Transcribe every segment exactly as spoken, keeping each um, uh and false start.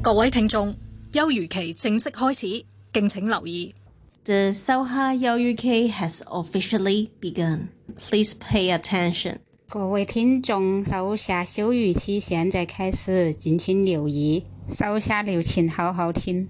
各位聽眾，休漁期正式開始，敬請留意。 The Soha 休漁期 has officially begun. Please pay attention. 各位聽眾，收下休漁期現在開始，敬請留意。收下留情，好好聽。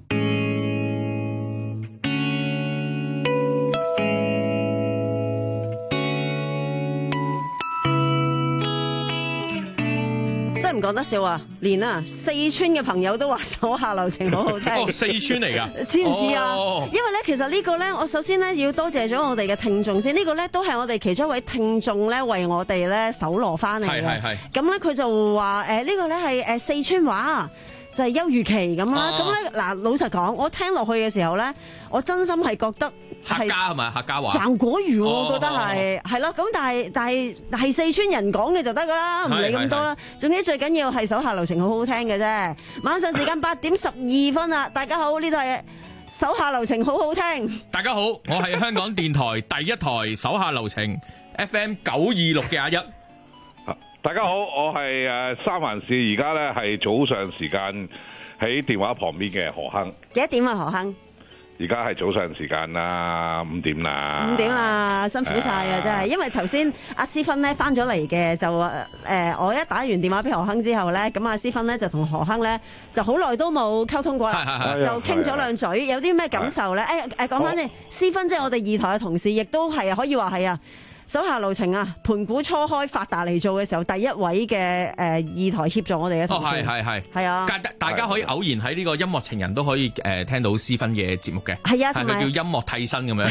真係唔講得笑啊！連啊四川嘅朋友都話手下留情好好聽。 哦，四川嚟㗎， 知唔知啊？ 哦、 因為咧，其實呢個咧，我首先咧要多謝咗我哋嘅聽眾先。呢、這個咧都係我哋其中一位聽眾咧為我哋咧搜羅翻嚟嘅。係係係。咁咧佢就話誒呢個咧係誒四川話。就係休漁期咁啦，咁咧嗱，老實講，我聽落去嘅時候咧，我真心係覺得客家係咪客家話？ 賺果魚，我覺得係係咯，咁、 哦、 但係但係係四川人講嘅就得噶啦，唔理咁多啦。總之最緊要係手下留情好好聽嘅啫。晚上時間八點十二分啦，大家好，呢度係手下留情好好聽。 大家好，我係香港電台第一台手下留情 F M 九二六嘅阿一。 大家好，我係誒三藩市，而家咧係早上時間喺電話旁邊嘅何亨。 幾多點啊，何亨？ 而家係早上時間啦，五點啦。 五點啦，辛苦晒啊！真係，因為頭先阿思芬咧翻咗嚟嘅，就誒、呃、我一打完電話俾何亨之後咧，咁阿思芬咧就同何亨咧就好耐都冇溝通過啦，就傾咗兩嘴，有啲咩感受咧？誒誒，講翻先，思芬即係我哋二台嘅同事，亦都係可以話係啊。手下留情啊！盤古初開發達嚟做嘅時候，第一位嘅誒、呃、二台協助我哋嘅同事， 係係係係啊！ 大大家可以偶然喺呢個音樂情人都可以誒、呃、聽到思芬嘅節目嘅， 係啊， 係佢叫音樂替身咁樣，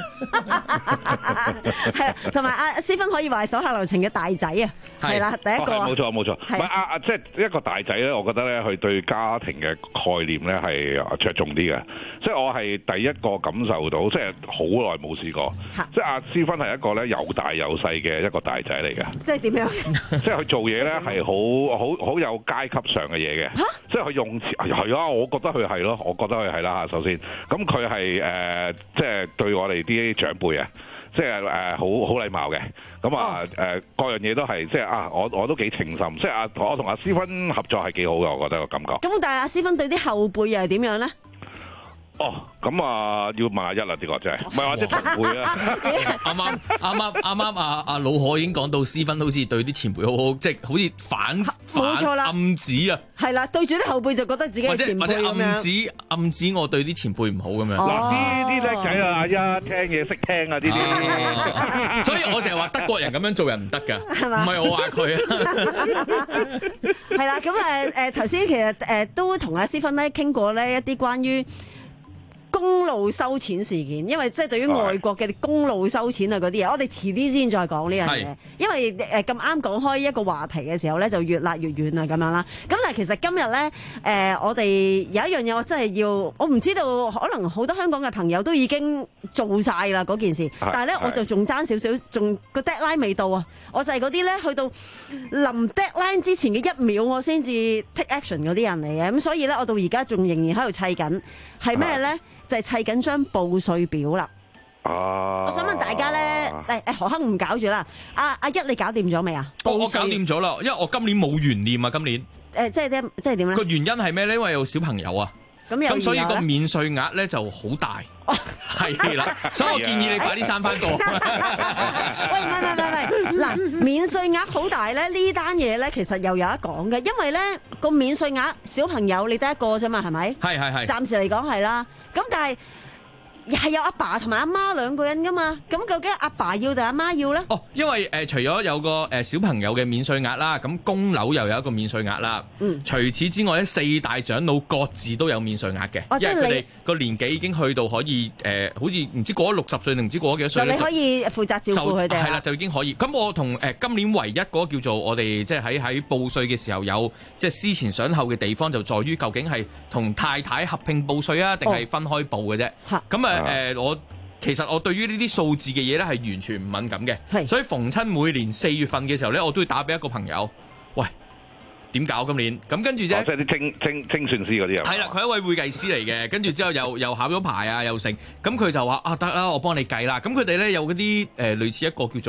係啊，同埋阿思芬可以話係手下留情嘅大仔啊，係啦，第一個冇錯冇錯，唔係啊啊，即係一個大仔咧，我覺得咧，佢對家庭嘅概念咧係着重啲嘅，即係我係第一個感受到，即係好耐冇試過，即係阿思芬係一個咧有大有細嘅一個大仔嚟嘅， 即係點樣？ 即係佢做嘢咧係好好好有階級上嘅嘢嘅，即係佢用詞係啊，我覺得佢係咯，我覺得佢係啦嚇。首先，咁佢係誒，即係對我哋啲長輩啊，即係誒好好禮貌嘅。咁啊誒，各樣嘢都係即係啊，我我都幾情深，即係啊，我同阿思芬合作係幾好嘅，我覺得個感覺。 咁但係阿思芬對啲後輩又係點樣咧？ 哦，咁啊，要問阿一啦，呢個真係，唔係話即係同輩啦。 啱啱啱啱啱啱阿阿老何已經講到思芬好似對啲前輩好好，即係好似反冇錯啦， 暗指啊， 係啦，對住啲後輩就覺得自己係前輩咁樣， 或者或者暗指暗指我對啲前輩唔好咁樣。 嗱，呢啲叻仔啊，一聽嘢識聽啊，呢啲。 所以我成日話德國人咁樣做人唔得㗎，唔係我話佢啊。 係啦，咁誒誒頭先其實誒都同阿思芬咧傾過咧一啲關於公路收錢事件，因為即係對於外國嘅公路收錢啊嗰啲嘢，我哋遲啲先再講呢樣嘢。因為誒咁啱講開一個話題嘅時候咧，就越拉越遠啊咁樣啦。咁但係其實今日咧，誒、呃、我哋有一樣嘢我真係要，我唔知道可能好多香港嘅朋友都已經做晒啦嗰件事，但係咧我就仲爭少少，仲個 deadline 未到啊！我就係嗰啲咧去到臨 deadline 之前嘅一秒，我先至 take action 嗰啲人嚟嘅。咁所以咧，我到而家仲仍然喺度砌緊，係咩咧？就係砌緊張報稅表啦。 哦、啊， 我想問大家咧，誒誒何亨唔搞住啦。阿阿一你搞掂咗未啊？ 我我搞掂咗啦，因為我今年冇懸念啊，今年。誒、 呃，即係點？即係點咧？個原因係咩咧？因為有小朋友啊。咁咁所以個免稅額咧就好大，係啦，所以我建議你快啲生翻個。喂， 唔係唔係唔係，嗱，免稅額好大咧，呢單嘢咧其實又有得講嘅，因為咧個免稅額小朋友你得一個啫嘛，係咪？係係係。暫時嚟講係啦，咁但係係有阿爸同埋阿媽兩個人噶嘛，咁究竟阿爸要定阿媽要咧？ 哦，因為誒、呃、除咗有個誒、呃、小朋友嘅免稅額啦，咁供樓又有一個免稅額啦。嗯。除此之外咧，四大長老各自都有免稅額嘅，哦、因為佢哋個年紀已經去到可以誒、呃，好似唔知過咗六十歲定唔知過咗幾多歲咧， 你可以負責照顧佢哋。 係啦，就已經可以。咁我同誒、呃、今年唯一嗰個叫做我哋即係喺喺報稅嘅時候有即係思前想後嘅地方，就在於究竟係同太太合併報稅啊，定係分開報嘅啫。嚇、哦。咁啊誒我。其實我對於呢啲數字嘅嘢咧係完全唔敏感嘅，所以逢親每年四月份嘅時候咧，我都會打俾一個朋友，喂，點搞今年？咁跟住啫， 即係啲精精精算師嗰啲人。 係啦，佢係一位會計師嚟嘅，跟住之後又又考咗牌啊，又成，咁佢就話啊得啦，我幫你計啦。咁佢哋咧有嗰啲誒類似一個叫做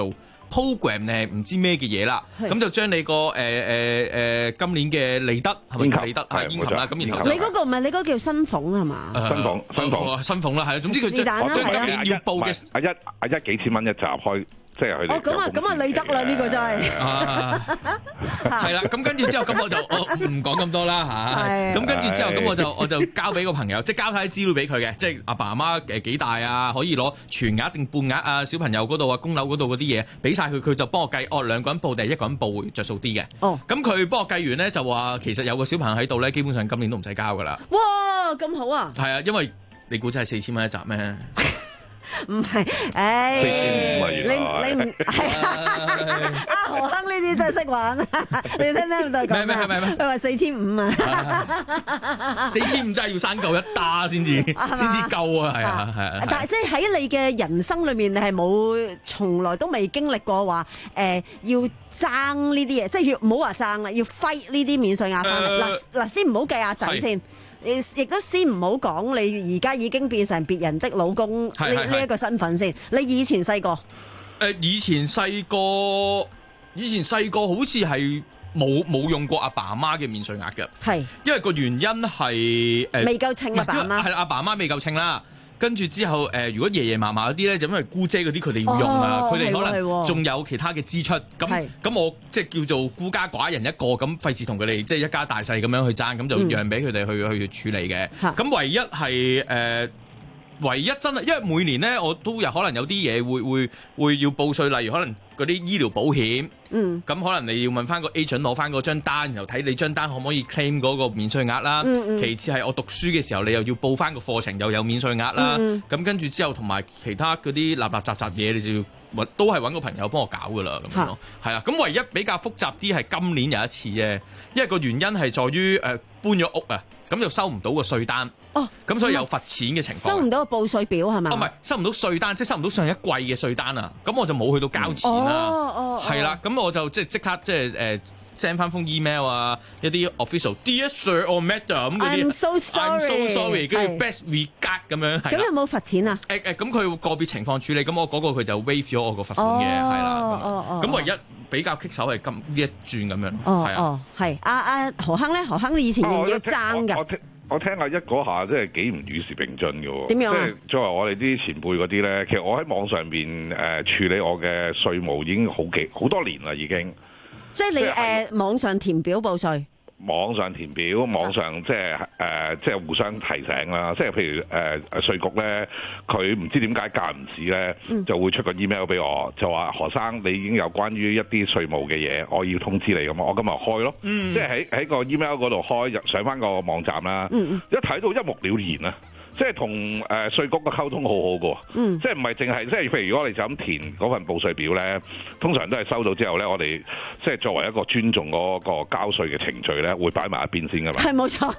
program 咧唔知咩嘅嘢啦，咁就將你個誒誒誒今年嘅利得係咪利得係煙琴啦，咁然後你嗰個唔係你嗰個叫新鳳係嘛？ 新鳳新鳳新鳳啦，係啊，總之佢將將今年要報嘅阿一阿一幾千蚊一集開。即係佢哋哦，咁啊，咁啊，利得啦，呢個真係。 係啦，咁跟住之後，咁我就我唔講咁多啦嚇。咁跟住之後，咁我就我就交俾個朋友，即係交晒啲資料俾佢嘅，即係阿爸阿媽誒幾大啊，可以攞全額定半額啊，小朋友嗰度啊，供樓嗰度嗰啲嘢，俾晒佢，佢就幫我計，哦兩個人報定係一個人報會着數啲嘅。哦。咁佢幫我計完咧，就話其實有個小朋友喺度咧，基本上今年都唔使交噶啦。 哇，咁好啊！ 係啊，因為你估真係四千蚊一集咩？ 唔係，誒，你你唔係阿何亨呢啲真係識玩，你聽聽唔到講咩？佢話四千五啊， 四千五真係要生夠一打先至先至夠啊，係啊係啊。 但係即係喺你嘅人生裏面，你係冇從來都未經歷過話誒要爭呢啲嘢，即係要唔好話爭啦，要 fight 呢啲免稅額翻嚟。嗱嗱，先唔好計阿仔先。亦都先唔好講，你而家已經變成別人的老公呢呢一個身份先。你以前細個， 誒以前細個，以前細個好似係冇冇用過阿爸阿媽嘅免稅額嘅，係因為個原因係誒未夠稱阿爸阿媽， 係啦，阿爸阿媽未夠稱啦。跟住之後，誒、呃、如果爺爺嫲嫲嗰啲咧，就因為姑姐嗰啲佢哋要用啊，佢哋、哦、可能仲有其他嘅支出。咁咁我即係叫做孤家寡人一個，咁費事同佢哋即係一家大細咁樣去爭，咁就讓俾佢哋去去處理嘅。咁、嗯、唯一係誒。呃唯一真係，因為每年咧，我都有可能有啲嘢會會會要報稅，例如可能嗰啲醫療保險，嗯，咁可能你要問翻個 agent 攞翻嗰張單，然後睇你張單可唔可以 claim 嗰個免稅額啦。嗯嗯、其次係我讀書嘅時候，你又要報翻個課程又有免稅額啦。咁、嗯嗯、跟住之後同埋其他嗰啲立立雜雜嘢，你就要都係揾個朋友幫我搞噶啦，咁樣咯。係啊，咁唯一比較複雜啲係今年有一次啫，因為個原因係在於誒、呃、搬咗屋啊，咁就收唔到個稅單。哦，咁所以有罰錢嘅情況， 收唔到個報稅表係咪？ 哦，唔係收唔到稅單，即係收唔到上一季嘅稅單啊！咁我就冇去到交錢啦。哦哦，係啦，咁我就即係即刻即係誒 send 翻封 email 啊，一啲 official Dear Sir or Madam 咁嗰啲 I'm so sorry，I'm so sorry，跟住 best regard 咁樣。 咁有冇罰錢啊？ 誒誒，咁佢個別情況處理，咁我嗰個佢就 waive 咗我個罰款嘅，係啦。哦哦，咁唯一比較棘手係今呢一轉咁樣。 哦哦，係阿阿何亨咧，何亨你以前要唔要爭㗎？ 我聽阿一嗰下真係幾唔與時並進嘅喎， 點樣啊？ 即係作為我哋啲前輩嗰啲咧，其實我喺網上邊誒、呃、處理我嘅稅務已經好幾好多年啦，已經。 即係你誒、呃、網上填表報稅。 網上填表，網上即係誒、呃，即係互相提醒啦。即係譬如誒誒稅局咧，佢唔知點解間唔時咧，就會出個 email 俾我，就話何生你已經有關於一啲稅務嘅嘢，我要通知你咁啊，我今日開咯。嗯、即係喺喺個 email 嗰度開，上翻個網站啦。嗯、一睇到一目了然啊！即係同誒稅局嘅溝通好好嘅，嗯、即係唔係淨係即係譬如如果我哋就咁填嗰份報稅表咧，通常都係收到之後咧，我哋即係作為一個尊重嗰個交稅嘅程序咧，會擺埋一邊先㗎嘛。 係冇錯，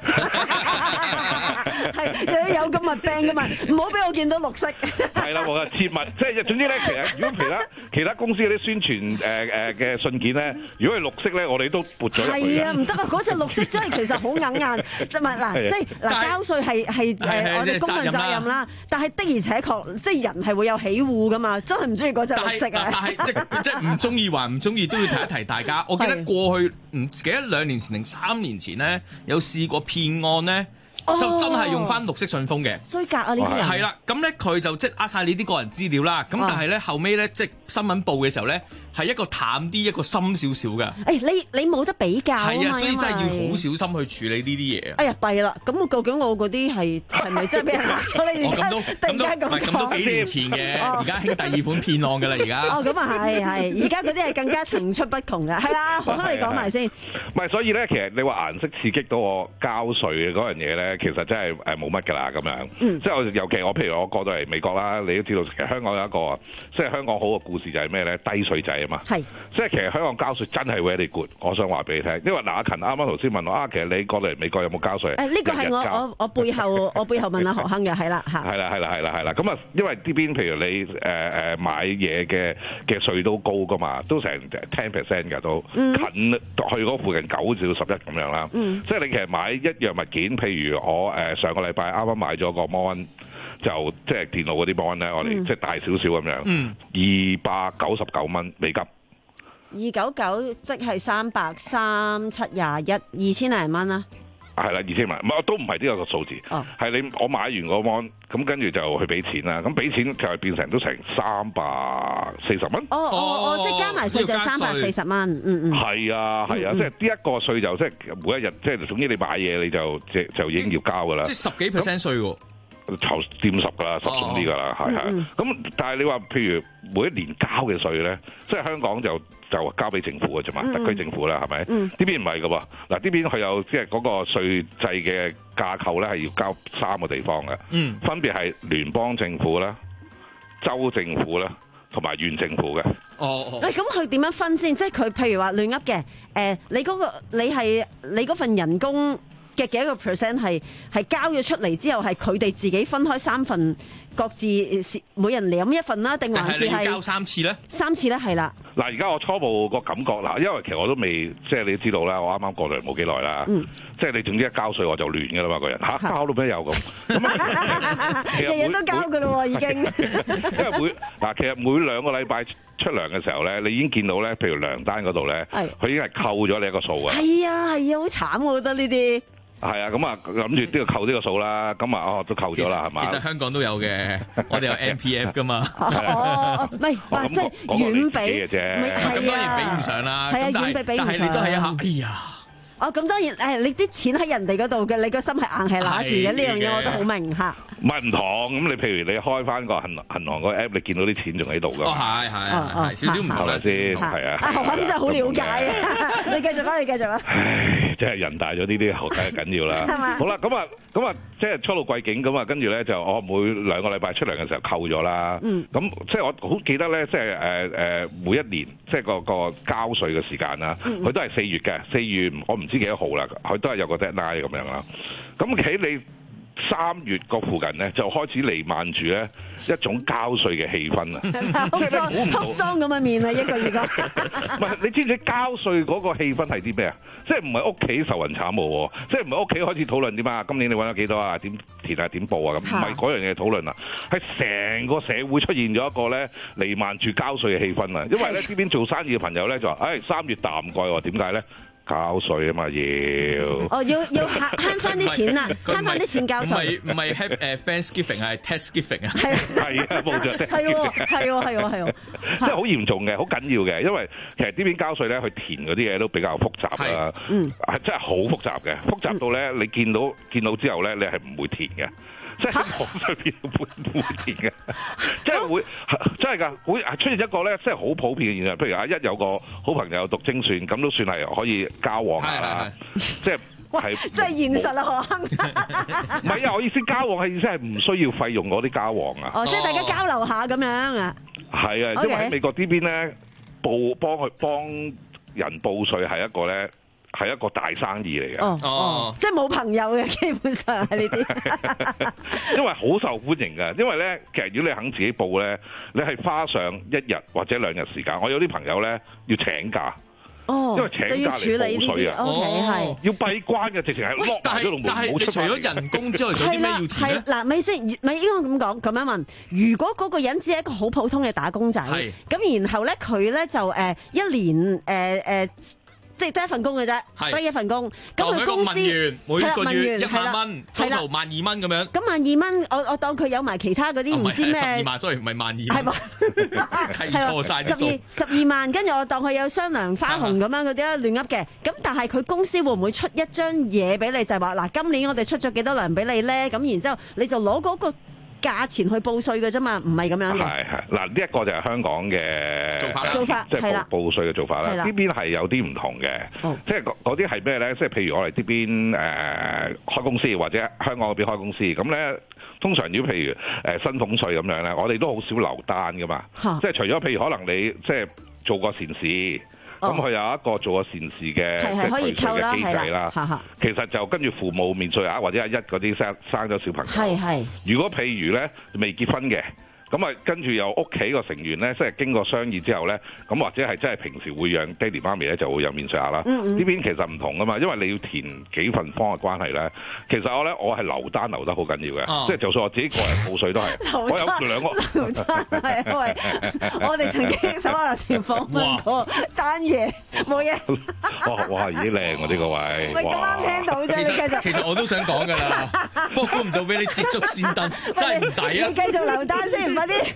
係有咁物病㗎嘛，唔好俾我見到綠色。 係啦，冇啊，切勿即係總之咧，其實如果其他其他公司嗰啲宣傳誒誒嘅信件咧，如果係綠色咧，我哋都撥咗入去。係啊， 唔得啊！嗰隻綠色真係其實好硬硬，唔係嗱，即係嗱交稅係係誒我哋公民責任啦，但係的而且確，即係人係會有喜惡噶嘛，真係唔中意嗰隻綠色啊！ 但係即即係唔中意還唔中意都要提一提大家。我記得過去唔記得兩年前定三年前咧，有試過騙案咧。就真係用翻綠色信封嘅衰格啊！呢啲人係啦，咁咧佢就即係呃曬你啲個人資料啦。咁但係咧後尾咧，即係新聞報嘅時候咧，係一個淡啲，一個深少少嘅。 誒，你你冇得比較啊嘛， 係啊，所以真係要好小心去處理呢啲嘢。 哎呀，弊啦！咁究竟我嗰啲係係咪真係俾人呃咗你？而家突然間咁講， 咁都幾年前嘅，而家興第二款騙案㗎啦，而家。 哦，咁啊係係，而家嗰啲係更加層出不窮嘅。係啦，何生你講埋先。 唔係，所以咧，其實你話顏色刺激到我交稅嘅嗰樣嘢咧，其實真係誒冇乜㗎啦咁樣。嗯、即係我尤其我譬如我過到嚟美國啦，你都知道其實香港有一個即係香港好嘅故事就係咩咧？低稅制啊嘛。係是。即係其實香港交稅真係 very good，我想話俾你聽。因為嗱阿勤啱啱頭先問我啊，其實你過到嚟美國有冇交稅？誒呢、 哎這個係我我我背後我背後問阿何亨嘅係啦嚇。係啦係啦係啦係啦。咁啊，因為呢邊譬如你誒誒、呃、買嘢嘅嘅稅都高㗎嘛，都成 ten percent 㗎都、嗯、近去嗰附近九至到十一咁樣啦。嗯、即係你其實買一樣物件，譬如我誒、呃、上個禮拜啱啱買咗個 mon。 就即係電腦嗰啲 mon 咧，我哋即係大少少咁樣，二百九十九蚊美金。 二九九即係三百三七廿一，二千零蚊啦。 係啦，二千萬，唔係都唔係呢個數字，係、哦、你我買完個 mon，咁跟住就去俾錢啦。咁俾錢就係變成都成三百四十蚊。 哦哦哦，即係加埋稅就三百四十蚊。嗯嗯。係啊係啊，即係呢一個稅就即係每一日，即係總之你買嘢你就即就已經要交㗎啦。 即係十幾 percent 稅喎。 頭掂十㗎啦，十鬆啲㗎啦，係係。咁但係你話譬如每一年交嘅稅咧，即係香港就就交俾政府嘅啫嘛，特區政府啦，係咪？呢邊唔係㗎喎。嗱，呢邊佢有即係嗰個稅制嘅架構咧，係要交三個地方嘅，嗯、分別係聯邦政府啦、州政府啦同埋縣政府嘅。 哦哦。咁佢點樣分先？即係佢譬如話亂噏嘅，誒，你嗰個你係你嗰份人工嘅幾多個 percent 係係交咗出嚟之後，係佢哋自己分開三份，各自每人領一份啦，定還是係交三次咧？ 三次咧，係啦。 嗱，而家我初步個感覺啦，因為其實我都未，即係你知道啦，我啱啱過嚟冇幾耐啦，嗯、即係你總之一交稅我就亂㗎啦嘛，個人嚇、啊、交到咩有咁？ 日日都交㗎咯喎，已經。 因為每嗱，其實每兩個禮拜出糧嘅時候咧，你已經見到咧，譬如糧單嗰度咧，佢已經係扣咗你一個數㗎。係啊係啊，好慘我覺得呢啲。 係啊，咁啊諗住都要扣呢個數啦，咁啊哦都扣咗啦，係嘛？ 其實香港都有嘅，我哋有 M P F 噶嘛。 哦，唔係，嗱，即係遠比嘅啫。 咁當然比唔上啦。係啊，遠比比唔上。但係你都係一下，哎呀！ 哦，咁當然誒，你啲錢喺人哋嗰度嘅，你個心係硬係揦住嘅，呢樣嘢我都好明嚇。 唔係唔同，咁你譬如你開翻個銀銀行個 app，你見到啲錢仲喺度㗎。 哦，係係係，少少唔同啦先，係啊。 啊，何君真係好了解啊！你繼續啦，你繼續啦。 唉，真係人大咗呢啲後梗係緊要啦。好啦，咁啊，咁啊，即係初到貴境咁啊，跟住咧就我每兩個禮拜出糧嘅時候扣咗啦。嗯。咁即係我好記得咧，即係誒誒每一年即係個個交稅嘅時間啦，佢都係四月嘅，四月我唔知幾多號啦，佢都係有個 deadline 咁樣啦。咁企你三月個附近咧，就開始瀰漫住咧一種交稅嘅氣氛啊！ 哭喪哭喪咁嘅面啊，一個月個。 唔係，你知唔知交稅嗰個氣氛係啲咩啊？即係唔係屋企愁雲慘霧，即係唔係屋企開始討論點啊？今年你揾咗幾多啊？點填啊？點報啊？咁唔係嗰樣嘢討論啊，係成個社會出現咗一個咧瀰漫住交稅嘅氣氛啊！因為咧呢邊做生意嘅朋友咧就話，唉、哎，三月淡季喎，點解咧？交稅啊嘛要， 哦要要慳翻啲錢啦，慳翻啲錢交稅。 唔係唔係 Happy 誒 Thanksgiving 係 Taxgiving 啊。 係係啊，冇錯。 係喎係喎係喎係喎， 即係好嚴重嘅，好緊要嘅，因為其實呢邊交稅咧，佢填嗰啲嘢都比較複雜啦。嗯，係真係好複雜嘅，複雜到咧你見到見到之後咧，你係唔會填嘅。即係網上邊會會填嘅，即係會真係㗎，會出現一個咧，即係好普遍嘅現象。譬如阿一有個好朋友讀精算，咁都算係可以交往下啦。即係係即係現實啊！可唔係啊！我意思交往係意思係唔需要費用嗰啲交往啊。 哦，即係大家交流下咁樣啊。 係啊，因為喺美國呢邊咧，報幫佢幫人報稅係一個咧。係一個大生意嚟嘅， 哦哦，即係冇朋友嘅，基本上係呢啲， 因為好受歡迎嘅。因為咧，其實如果你肯自己報咧，你係花上一日或者兩日時間。我有啲朋友咧要請假，哦，因為請假嚟報稅啊， 哦， 要閉關嘅，直情係 lock 埋嗰度門，冇出翻嚟。 除咗人工之外，仲有啲咩要填咧？ 嗱，咪先，咪應該咁講，咁樣問。如果嗰個人只係一個好普通嘅打工仔，咁然後咧佢咧就誒一年誒誒。即係得一份工嘅啫，得一份工。咁佢公司每個月一萬蚊，係啦，萬二蚊咁樣。 咁萬二蚊，我我當佢有埋其他嗰啲唔知咩。 十二萬，所以唔係萬二。係嘛？睇錯曬十二十二萬，跟住我當佢有雙糧花紅咁樣嗰啲亂噏嘅。咁但係佢公司會唔會出一張嘢俾你，就係話嗱，今年我哋出咗幾多糧俾你咧？咁然之後你就攞嗰個價錢去報稅嘅啫嘛，唔係咁樣嘅。係係嗱，呢一個就係香港嘅做法啦，做法即係報報稅嘅做法啦。呢邊係有啲唔同嘅，即係嗰啲係咩咧？即係譬如我哋呢邊誒開公司或者香港嗰邊開公司，咁咧通常如果譬如誒薪俸稅咁樣咧，我哋都好少留單噶嘛。即係除咗譬如可能你即係做過善事。咁佢有一個做咗善事嘅即係退稅嘅機制啦。其實就跟住父母免稅額或者阿一嗰啲生生咗小朋友。係係。如果譬如咧未結婚嘅， 咁啊跟住有屋企個成員咧，即係經過商議之後咧，咁或者係真係平時會讓爹哋媽咪咧就會有免稅額啦。呢、嗯嗯、邊其實唔同噶嘛，因為你要填幾份方嘅關係咧。其實我咧我係留單留得好緊要嘅，哦、即係就算我自己個人報稅都係。我有兩個。 留單係因為我哋曾經手下留情訪問過單嘢冇嘢。 哇哇，已經靚喎呢個位。 喂，咁啱聽到啫，你繼續。 其實我都想講㗎啦，不過估唔到俾你捷足先登，真係唔抵啊！ 你繼續留單先，快啲。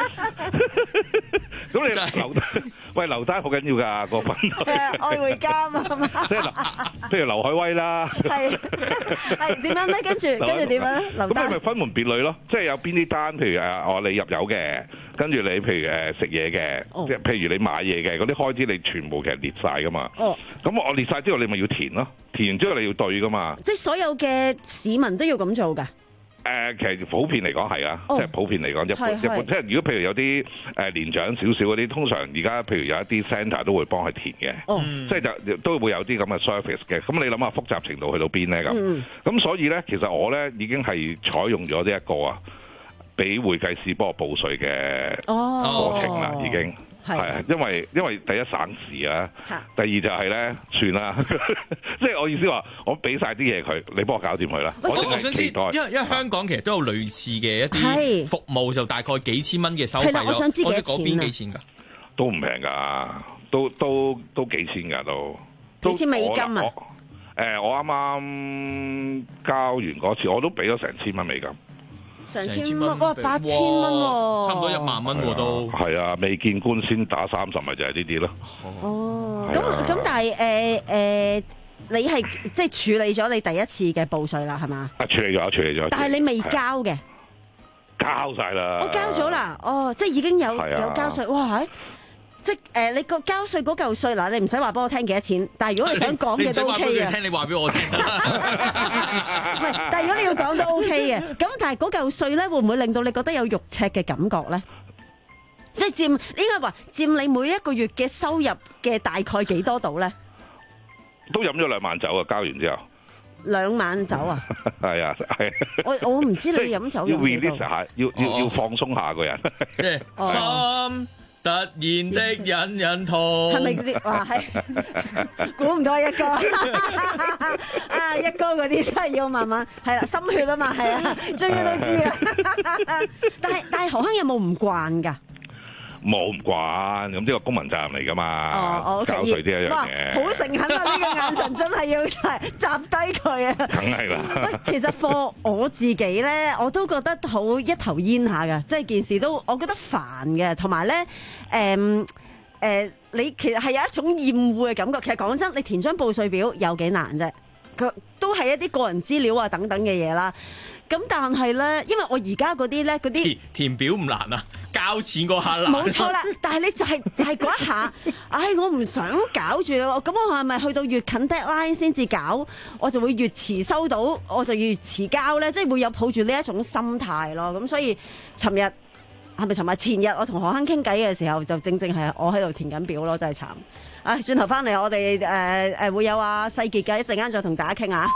咁你留單，喂留單好緊要㗎個分。 誒，愛回家啊嘛。 即係譬如劉海威啦。係係點樣咧？跟住跟住點樣咧？留單。 咁你咪分門別類咯，即係有邊啲單，譬如誒我你入油嘅，跟住你譬如誒食嘢嘅，即係譬如你買嘢嘅嗰啲開支，你全部其實列晒㗎嘛。哦。咁我列晒之後，你咪要填咯，填完之後你要對㗎嘛。即係所有嘅市民都要咁做㗎。 誒，其實普遍嚟講係啊，即係普遍嚟講一般一般。即係如果譬如有啲誒年長少少嗰啲，通常而家譬如有一啲 centre 都會幫佢填嘅。哦。即係就都會有啲咁嘅 service 嘅。咁你諗下複雜程度去到邊咧？咁。嗯。咁所以咧，其實我咧已經係採用咗呢一個啊，俾會計師幫我報稅嘅過程啦，已經。係啊，因為因為第一省事啊，第二就係咧算啦，即係我意思話，我俾晒啲嘢佢，你幫我搞掂佢啦。我我想知，因為因為香港其實都有類似嘅一啲服務，就大概幾千蚊嘅收費咯。 我想知幾錢啊？ 嗰邊幾錢㗎？ 都唔平㗎，都都都幾千㗎都。 幾千美金啊？ 誒，我啱啱交完嗰次，我都俾咗成千蚊美金。 成千蚊，哇，八千蚊喎， 差唔多一萬蚊喎都。 係啊，未見官先打三十，咪就係呢啲咯。 哦，咁咁，但係誒誒，你係即係處理咗你第一次嘅報稅啦，係嘛？ 啊，處理咗，處理咗。 但係你未交嘅。 交晒啦。 我交咗啦，哦，即係已經有有交稅，哇！即係誒，你個交稅嗰嚿稅嗱，你唔使話幫我聽幾多錢，但係如果你想講嘅都 OK 嘅。 你聽你話俾我聽。 唔係，但係如果你要講都 OK 嘅，咁但係嗰嚿稅咧，會唔會令到你覺得有肉赤嘅感覺咧？即係佔應該話佔你每一個月嘅收入嘅大概幾多度咧？ 都飲咗兩晚酒啊！交完之後。 兩晚酒啊！ 係啊，係。 我我唔知你飲酒要 release 下，要要要放鬆下個人。 即係心突然的隱隱痛。 係咪嗰啲？哇，係估唔到一哥啊！一哥嗰啲真係要慢慢係啦，心血啊嘛，係啊，終於都知啦。但係但係何亨有冇唔慣㗎？ 冇唔慣，咁呢個公民責任嚟噶嘛？ 哦， 交稅呢一樣嘢， 好誠懇啊！呢個眼神真係要係集低佢啊！ 梗係啦。 喂，其實貨我自己咧，我都覺得好一頭煙下㗎，即係件事都我覺得煩嘅，同埋咧誒誒，你其實係有一種厭惡嘅感覺。其實講真，你填張報稅表有幾難啫？佢都係一啲個人資料啊等等嘅嘢啦。咁但係咧，因為我而家嗰啲咧，嗰啲填，填表唔難啊，交錢嗰下難。 冇錯啦，但係你就係、是、就係、是、嗰一下，唉、哎，我唔想搞住咯。咁我係咪去到越近 deadline 先至搞，我就會越遲收到，我就越遲交咧？即係會有抱住呢一種心態咯。咁所以，尋日係咪尋日前日我同何亨傾偈嘅時候，就正正係我喺度填緊表咯，真係慘。唉、哎，轉頭翻嚟，我哋誒誒會有阿世傑嘅，一陣間再同大家傾下。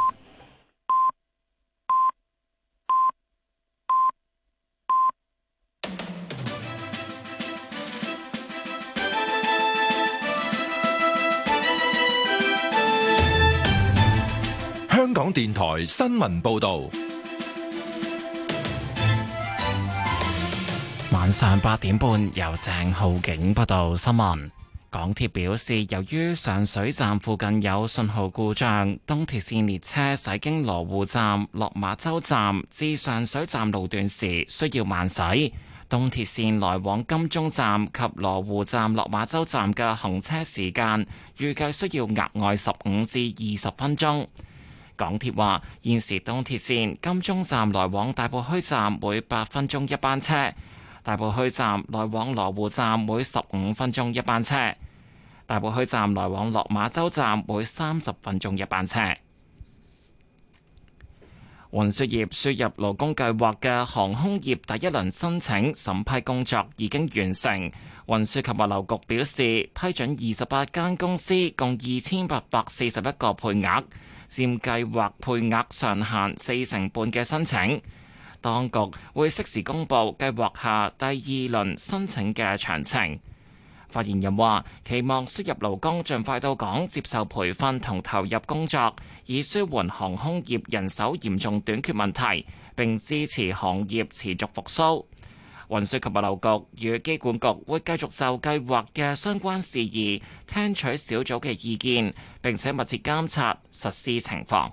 香港電台新聞報道， 晚上八點半由鄭浩景報道新聞。港鐵表示，由於上水站附近有信號故障，東鐵綫列車駛經羅湖站、落馬洲站至上水站路段時需要慢駛。東鐵綫來往金鐘站及羅湖站、落馬洲站嘅行車時間預計需要額外十五至二十分鐘。港鐵話，現時東鐵綫金鐘站來往大埔墟站每八分鐘一班車，大埔墟站來往羅湖站每十五分鐘一班車，大埔墟站來往落馬洲站每三十分鐘一班車。運輸業輸入勞工計劃嘅航空業第一輪申請審批工作已經完成。運輸及物流局表示，批准二十八間公司共二千八百四十一個配額，佔計劃配額上限四成半嘅申請。 當局會適時公布計劃下第二輪申請嘅詳情。發言人話：期望輸入勞工盡快到港接受培訓同投入工作，以舒緩航空業人手嚴重短缺問題，並支持行業持續復甦。運輸及物流局與機管局會繼續就計劃嘅相關事宜聽取小組嘅意見，並且密切監察實施情況。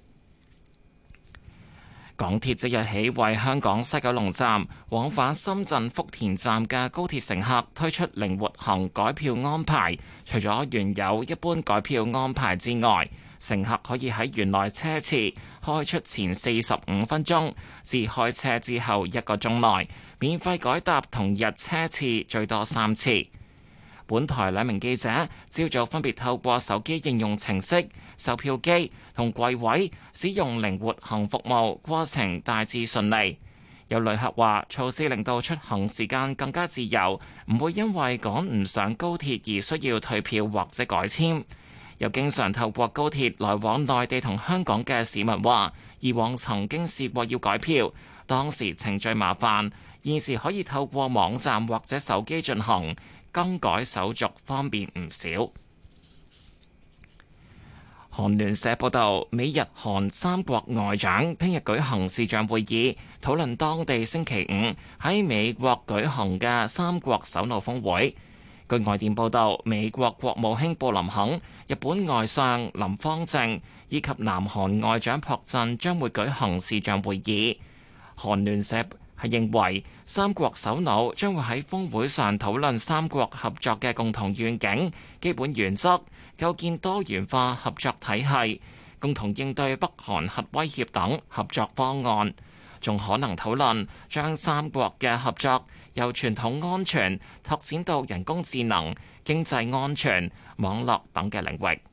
港鐵即日起為香港西九龍站往返深圳福田站嘅高鐵乘客推出靈活行改票安排，除咗原有一般改票安排之外，乘客可以喺原來車次開出前四十五分鐘至開車之後一個鐘內免費改搭同日車次最多三次。本台兩名記者朝早分別透過手機應用程式、售票機同櫃位使用靈活行服務，過程大致順利。有旅客話措施令到出行時間更加自由，唔會因為趕唔上高鐵而需要退票或者改簽。有經常透過高鐵來往內地同香港嘅市民話，以往曾經試過要改票，當時程序麻煩，現時可以透過網站或者手機進行。更改手續方便唔少。韓聯社報道，美日韓三國外長聽日舉行視像會議，討論當地星期五喺美國舉行嘅三國首腦峰會。據外電報道，美國國務卿布林肯、日本外相林芳正以及南韓外長朴振將會舉行視像會議。韓聯社係認為三國首腦將會喺峰會上討論三國合作嘅共同願景、基本原則，構建多元化合作體系，共同應對北韓核威脅等合作方案，仲可能討論將三國嘅合作由傳統安全拓展到人工智能、經濟安全、網絡等嘅領域。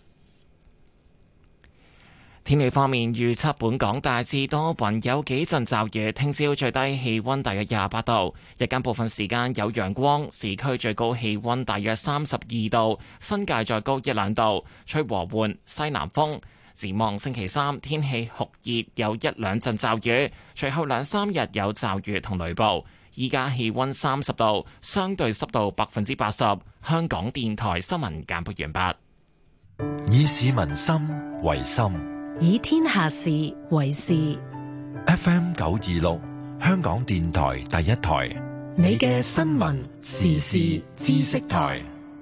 天氣方面預測，本港大致多雲，有幾陣驟雨。聽朝最低氣溫大約廿八度，日間部分時間有陽光，市區最高氣溫大約三十二度，新界再高一兩度，吹和緩西南風。展望星期三天氣酷熱，有一兩陣驟雨，隨後兩三日有驟雨同雷暴。依家氣溫三十度，相對濕度百分之八十。香港電台新聞簡報完畢。 以市民心為心， 以天下事為事。 F M 九二六，香港電台第一台， 你嘅新聞時事知識台。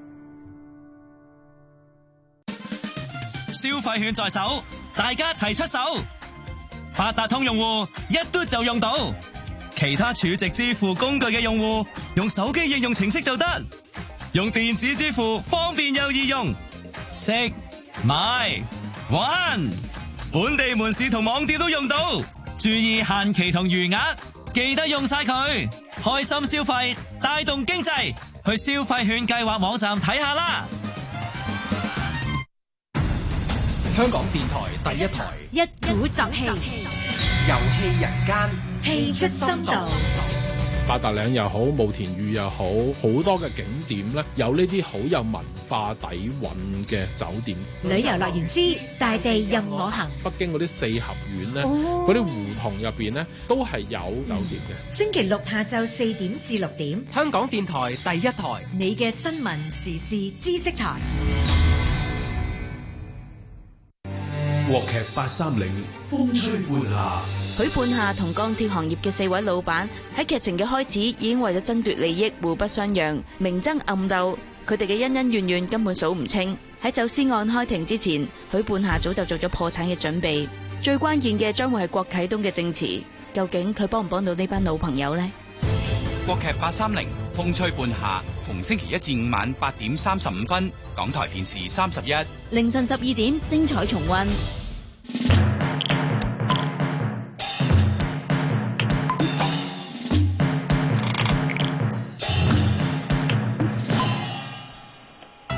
消費券在手，大家齊出手。八達通用戶一嘟就用到，其他儲值支付工具嘅用戶用手機應用程式就得。用電子支付方便又易用，食買玩，本地門市同網店都用到。注意限期同餘額，記得用晒佢。開心消費，帶動經濟，去消費券計劃網站睇下啦。 香港電台第一台， 一鼓作氣， 遊戲人間， 戲出深度。 八達嶺又好，慕田峪又好，好多嘅景點咧，有呢啲好有文化底蘊嘅酒店。 旅遊樂園之大地任我行。 北京嗰啲四合院咧，嗰啲、哦、胡同入邊咧，都係有酒店嘅、嗯。 星期六下晝四點至六點， 香港電台第一台， 你嘅新聞時事知識台。 國劇八三零，風吹半夏。 許半夏同鋼鐵行業嘅四位老闆喺劇情嘅開始已經為咗爭奪利益互不相讓，明爭暗鬥，佢哋嘅恩恩怨怨根本數唔清。喺走私案開庭之前，許半夏早就做咗破產嘅準備。最關鍵嘅將會係郭啟東嘅證詞，究竟佢幫唔幫到呢班老朋友呢？ 國劇八三零，風吹半夏，逢星期一至五晚八點三十五分，港台電視三十一， 凌晨十二點精彩重溫。 我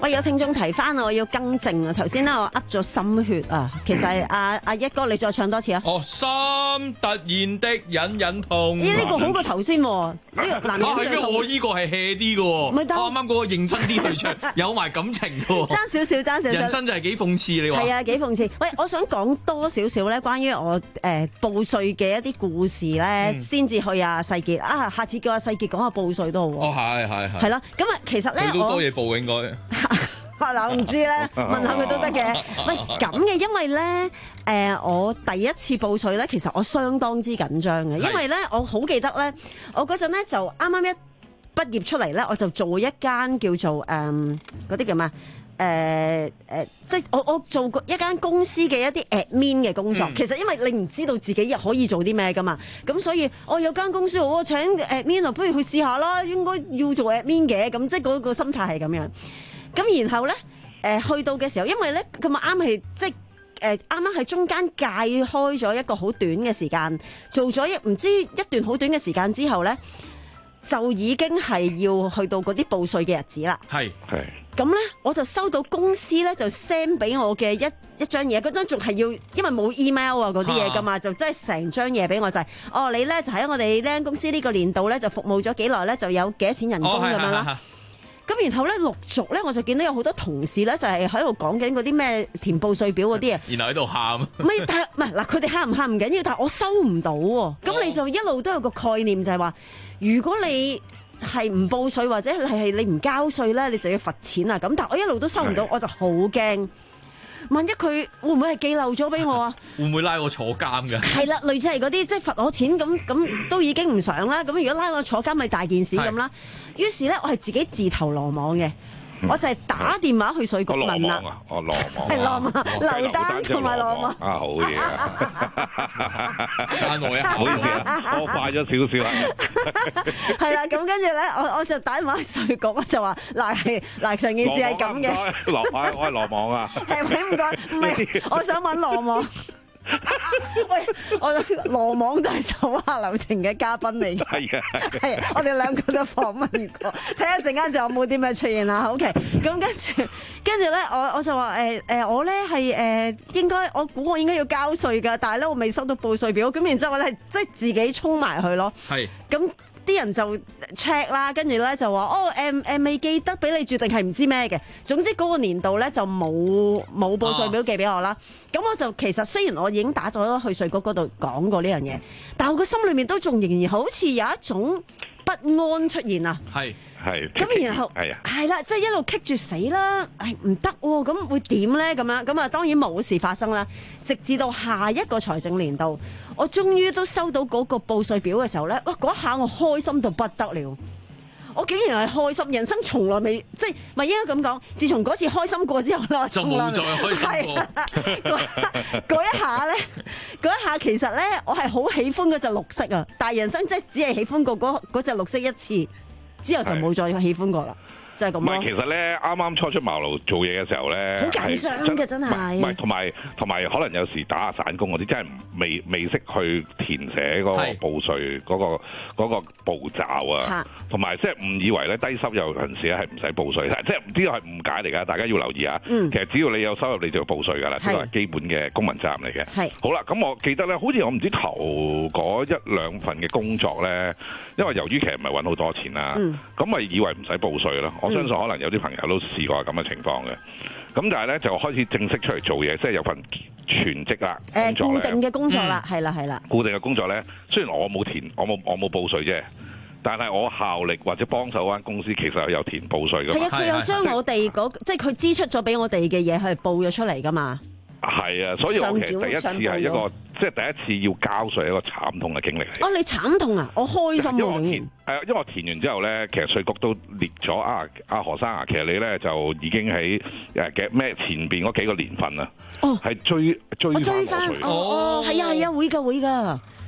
喂，有聽眾提翻我要更正啊！頭先咧我噏咗心血啊，其實係阿阿一哥，你再唱多次啊！ 哦，心突然的隱隱痛。 咦？呢個好過頭先喎，呢個男人最痛。 啊，係咩？我呢個係 hea 啲嘅喎。 咪得。 我啱啱嗰個認真啲去唱，有埋感情嘅喎。 爭少少，爭少少。 人生就係幾諷刺，你話？ 係啊，幾諷刺。喂，我想講多少少咧，關於我誒報稅嘅一啲故事咧，先至去阿世傑啊！下次叫阿世傑講下報稅都好喎。 哦，係係係。 係啦，咁啊，其實咧我都多嘢報應該。 嗱，我唔知咧，問下佢都得嘅。喂，咁嘅，因為咧，誒、呃，我第一次報稅咧，其實我相當之緊張嘅，因為咧，我好記得咧，我嗰陣咧就啱啱一畢業出嚟咧，我就做一間叫做誒嗰啲叫咩？誒、呃、誒、呃，即係我我做過一間公司嘅一啲 admin 嘅工作。嗯、其實因為你唔知道自己可以做啲咩噶嘛，咁所以我有間公司我請 admin 啊，不如去試下啦，應該要做 admin 嘅，咁即係嗰個心態係咁樣。咁然後咧，誒、呃、去到嘅時候，因為咧咁啊啱係即係誒啱啱喺中間界開咗一個好短嘅時間，做咗一唔知一段好短嘅時間之後咧，就已經係要去到嗰啲報稅嘅日子啦。係係。咁咧，我就收到公司咧就 send 俾我嘅一一張嘢，嗰張仲係要，因為冇 email 啊嗰啲嘢噶嘛，就真係成張嘢俾我就係、是，哦你咧就喺我哋呢間公司呢個年度咧就服務咗幾耐咧，就有幾多錢人工咁、哦、樣啦。咁然後咧陸續咧，我就見到有好多同事咧，就係喺度講緊嗰啲咩填報稅表嗰啲啊。然後喺度喊。唔係，但係唔係嗱，佢哋喊唔喊唔緊要，但係我收唔到喎。咁、哦、你就一路都有個概念就係話，如果你係唔報稅或者係你唔交稅咧，你就要罰錢啊。咁但係我一路都收唔到，我就好驚。萬一佢會唔會係記漏咗俾我啊？會唔會拉我坐監㗎？係啦，類似係嗰啲即係罰我錢咁咁，都已經唔想啦。咁如果拉我坐監咪大件事咁啦。於是咧，我係自己自投羅網嘅。我就係打電話去稅局問啦。 哦，羅網係羅網，劉丹同埋羅網。 啊，好嘢啊！讚我一下，好嘢啊！我快咗少少啦。 係啦，咁跟住咧，我我就打電話去稅局，我就話嗱係嗱成件事係咁嘅。 羅網，我係羅網啊。 係咪唔該？唔係，我想揾羅網。喂，我羅網都係手下留情嘅嘉賓嚟嘅，係啊，係我哋兩個都訪問過，睇下陣間仲有冇啲咩出現啦。OK，咁跟住跟住咧，我我就話誒誒，我咧係誒應該，我估我應該要交稅㗎，但係咧我未收到報稅表，咁然之後我咧即係自己衝埋去咯，係咁。啲人就 check 啦，跟住咧就話哦誒誒未記得俾你住定係唔知咩嘅，總之嗰個年度咧就冇冇報稅表寄俾我啦。咁、啊、我就其實雖然我已經打咗去稅局嗰度講過呢樣嘢，但我個心裏面都仲仍然好似有一種不安出現啊。係係。咁然後係啊，係啦，即係一路棘住死啦，係唔得喎，咁會點咧？咁樣咁啊，當然冇事發生啦。直至到下一個財政年度，我終於都收到嗰個報稅表嘅時候咧，哇！嗰一下我開心到不得了，我竟然係開心，人生從來未即係咪應該咁講？自從嗰次開心過之後咧，就冇再開心過。嗰一下咧，嗰一下其實咧，我係好喜歡嗰隻綠色啊！但係人生即係只係喜歡過嗰嗰隻綠色一次，之後就冇再喜歡過啦。就係咁咯。唔係，其實咧，啱啱初出茅廬做嘢嘅時候咧， 好緊張嘅真係。 唔係，同埋同埋可能有時打下散工嗰啲，真係未未識去填寫嗰個報稅嗰、嗰個嗰、嗰個步驟啊。同埋即係誤以為咧低收入人士咧係唔使報稅，即係呢個係誤解嚟㗎，大家要留意啊。嗯、其實只要你有收入，你就要報稅㗎啦，呢個係基本嘅公民責任嚟嘅。係。好啦，咁我記得咧，好似我唔知頭嗰一兩份嘅工作咧，因為由於其實唔係揾好多錢啦，咁、嗯、咪以為唔使報稅咯。我相信可能有啲朋友都試過咁嘅情況嘅，咁但係咧就開始正式出嚟做嘢，即係有份全職啦，誒固定嘅工作啦，係啦係啦。 固定嘅工作咧，雖然我冇填，我冇我冇報稅啫，但係我效力或者幫手間公司其實有填報稅㗎嘛。係啊，佢有將我哋嗰即係佢支出咗俾我哋嘅嘢係報咗出嚟㗎嘛。係啊，所以我其實第一次係一個即係第一次要交稅一個慘痛嘅經歷嚟。哦，你慘痛啊？我開心啊！因為我填誒，因為我填完之後咧，其實稅局都列咗啊，阿何生啊，其實你咧就已經喺誒嘅咩前邊嗰幾個年份啊，哦，係追追翻我稅。哦哦，係啊係啊，會㗎會㗎。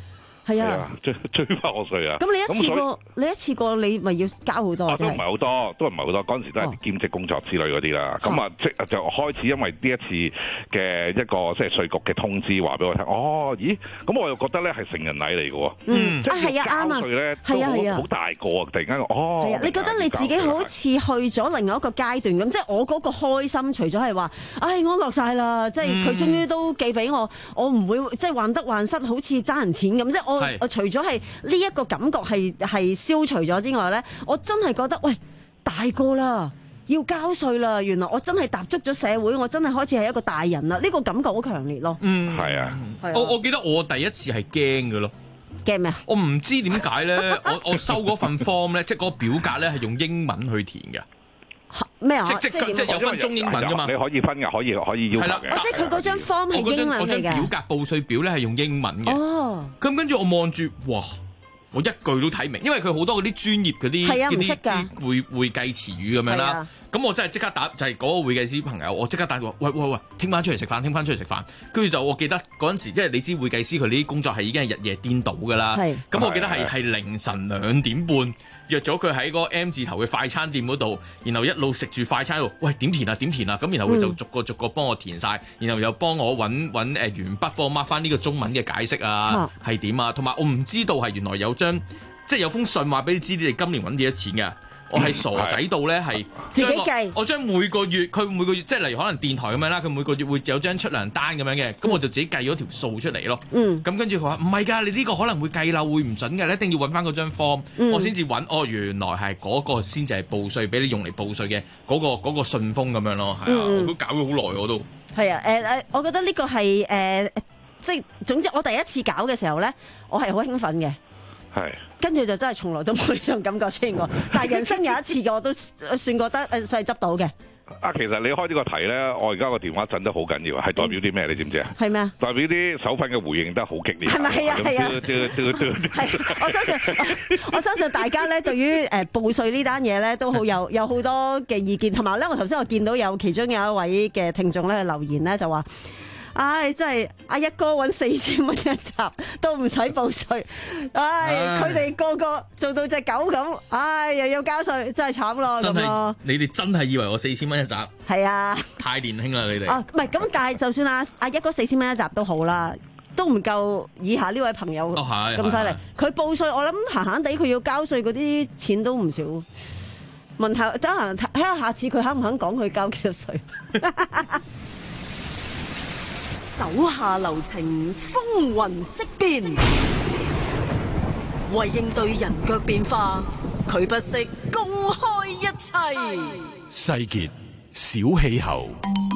係啊， 追追翻我稅啊！ 咁你一次過，你一次過你咪要交好多啊？都唔係係好多，都唔係好多。嗰陣時都係兼職工作之類嗰啲啦。咁啊，即就開始因為呢一次嘅一個即係稅局嘅通知話俾我聽。哦，咦？咁我又覺得咧係成人禮嚟嘅喎。 嗯， 即係係啊，啱啊， 交稅咧係啊，係啊， 好大個啊！突然間，哦， 係啊，你覺得你自己好似去咗另外一個階段咁，即係我嗰個開心，除咗係話，唉，安樂晒啦，即係佢終於都寄俾我，我唔會即係患得患失，好似爭人錢咁，即係我我除咗係呢一個感覺係係消除咗之外咧，我真係覺得喂大個啦，要交稅啦，原來我真係踏足咗社會，我真係開始係一個大人啦，呢個感覺好強烈咯。 嗯， 係啊， 我我記得我第一次係驚嘅咯。 驚咩啊？ 我唔知點解咧，我我收嗰份 form 咧，即係嗰個表格咧係用英文去填嘅。 咩啊？ 即即即係有分中英文噶嘛？ 你可以分嘅，可以可以要求嘅。 即係佢嗰張 form 係英文嚟嘅。 我張表格報稅表咧係用英文嘅。 哦。 咁跟住我望住，哇！我一句都睇明，因為佢好多嗰啲專業嗰啲嗰啲啲會會計詞語咁樣啦。咁我真係即刻打，就係、是、嗰個會計師朋友，我即刻打佢話：喂喂喂，聽晚出嚟食飯，聽晚出嚟食飯。跟住就我記得嗰陣時，即係你知會計師佢呢啲工作係已經係日夜顛倒㗎啦。咁我記得係係凌晨兩點半約咗佢喺嗰個 M 字頭嘅快餐店嗰度，然後一路食住快餐喺度，喂點填啊點填啊！咁然後佢就逐個逐個幫我填晒，然後又幫我揾揾誒鉛筆幫我 mark 翻呢個中文嘅解釋啊係點啊，同埋我唔知道係原來有張即係有封信話俾你知你哋今年揾幾多錢嘅。我係傻仔到咧，係自己計。 我將每個月佢每個月，即係例如可能電台咁樣啦，佢每個月會有張出糧單咁樣嘅，咁我就自己計咗條數出嚟咯。嗯。咁跟住佢話唔係㗎，你呢個可能會計漏，會唔準嘅，你一定要揾翻嗰張 form，嗯、我先至揾。哦，原來係嗰個先至係報稅，俾你用嚟報稅嘅嗰個嗰、嗰個信封咁樣咯。係啊，嗯、我都搞咗好耐我都。係啊，誒、呃、誒，我覺得呢個係誒、呃，即係總之我第一次搞嘅時候咧，我係好興奮嘅。 係， 跟住就真係從來都冇呢種感覺出現過，但係人生有一次嘅我都算覺得誒係執到嘅。 啊，其實你開呢個題咧，我而家個電話震得好緊要，係代表啲咩？你知唔知啊？ 係咩啊？ 代表啲手份嘅回應得好激烈。 係咪係啊？係啊！係，我相信我，我相信大家咧對於誒報稅呢單嘢咧都好有有好多嘅意見，同埋咧我頭先我見到有其中有一位嘅聽眾咧留言咧就話。唉，真係阿一哥揾四千蚊一集都唔使報稅，唉，佢哋個個做到隻狗咁，唉，又要交稅，真係慘咯咁咯。 你哋真係以為我四千蚊一集？ 係啊， 太年輕啦你哋。 啊，唔係咁，但係就算阿阿一哥四千蚊一集都好啦，都唔夠以下呢位朋友咁犀利。佢報稅，我諗閒閒地佢要交稅嗰啲錢都唔少。問下得閒睇下，下次佢肯唔肯講佢交幾多稅？ 手下留情，風雲色變，為應對人腳變化，佢不惜公開一切。 世傑小氣候，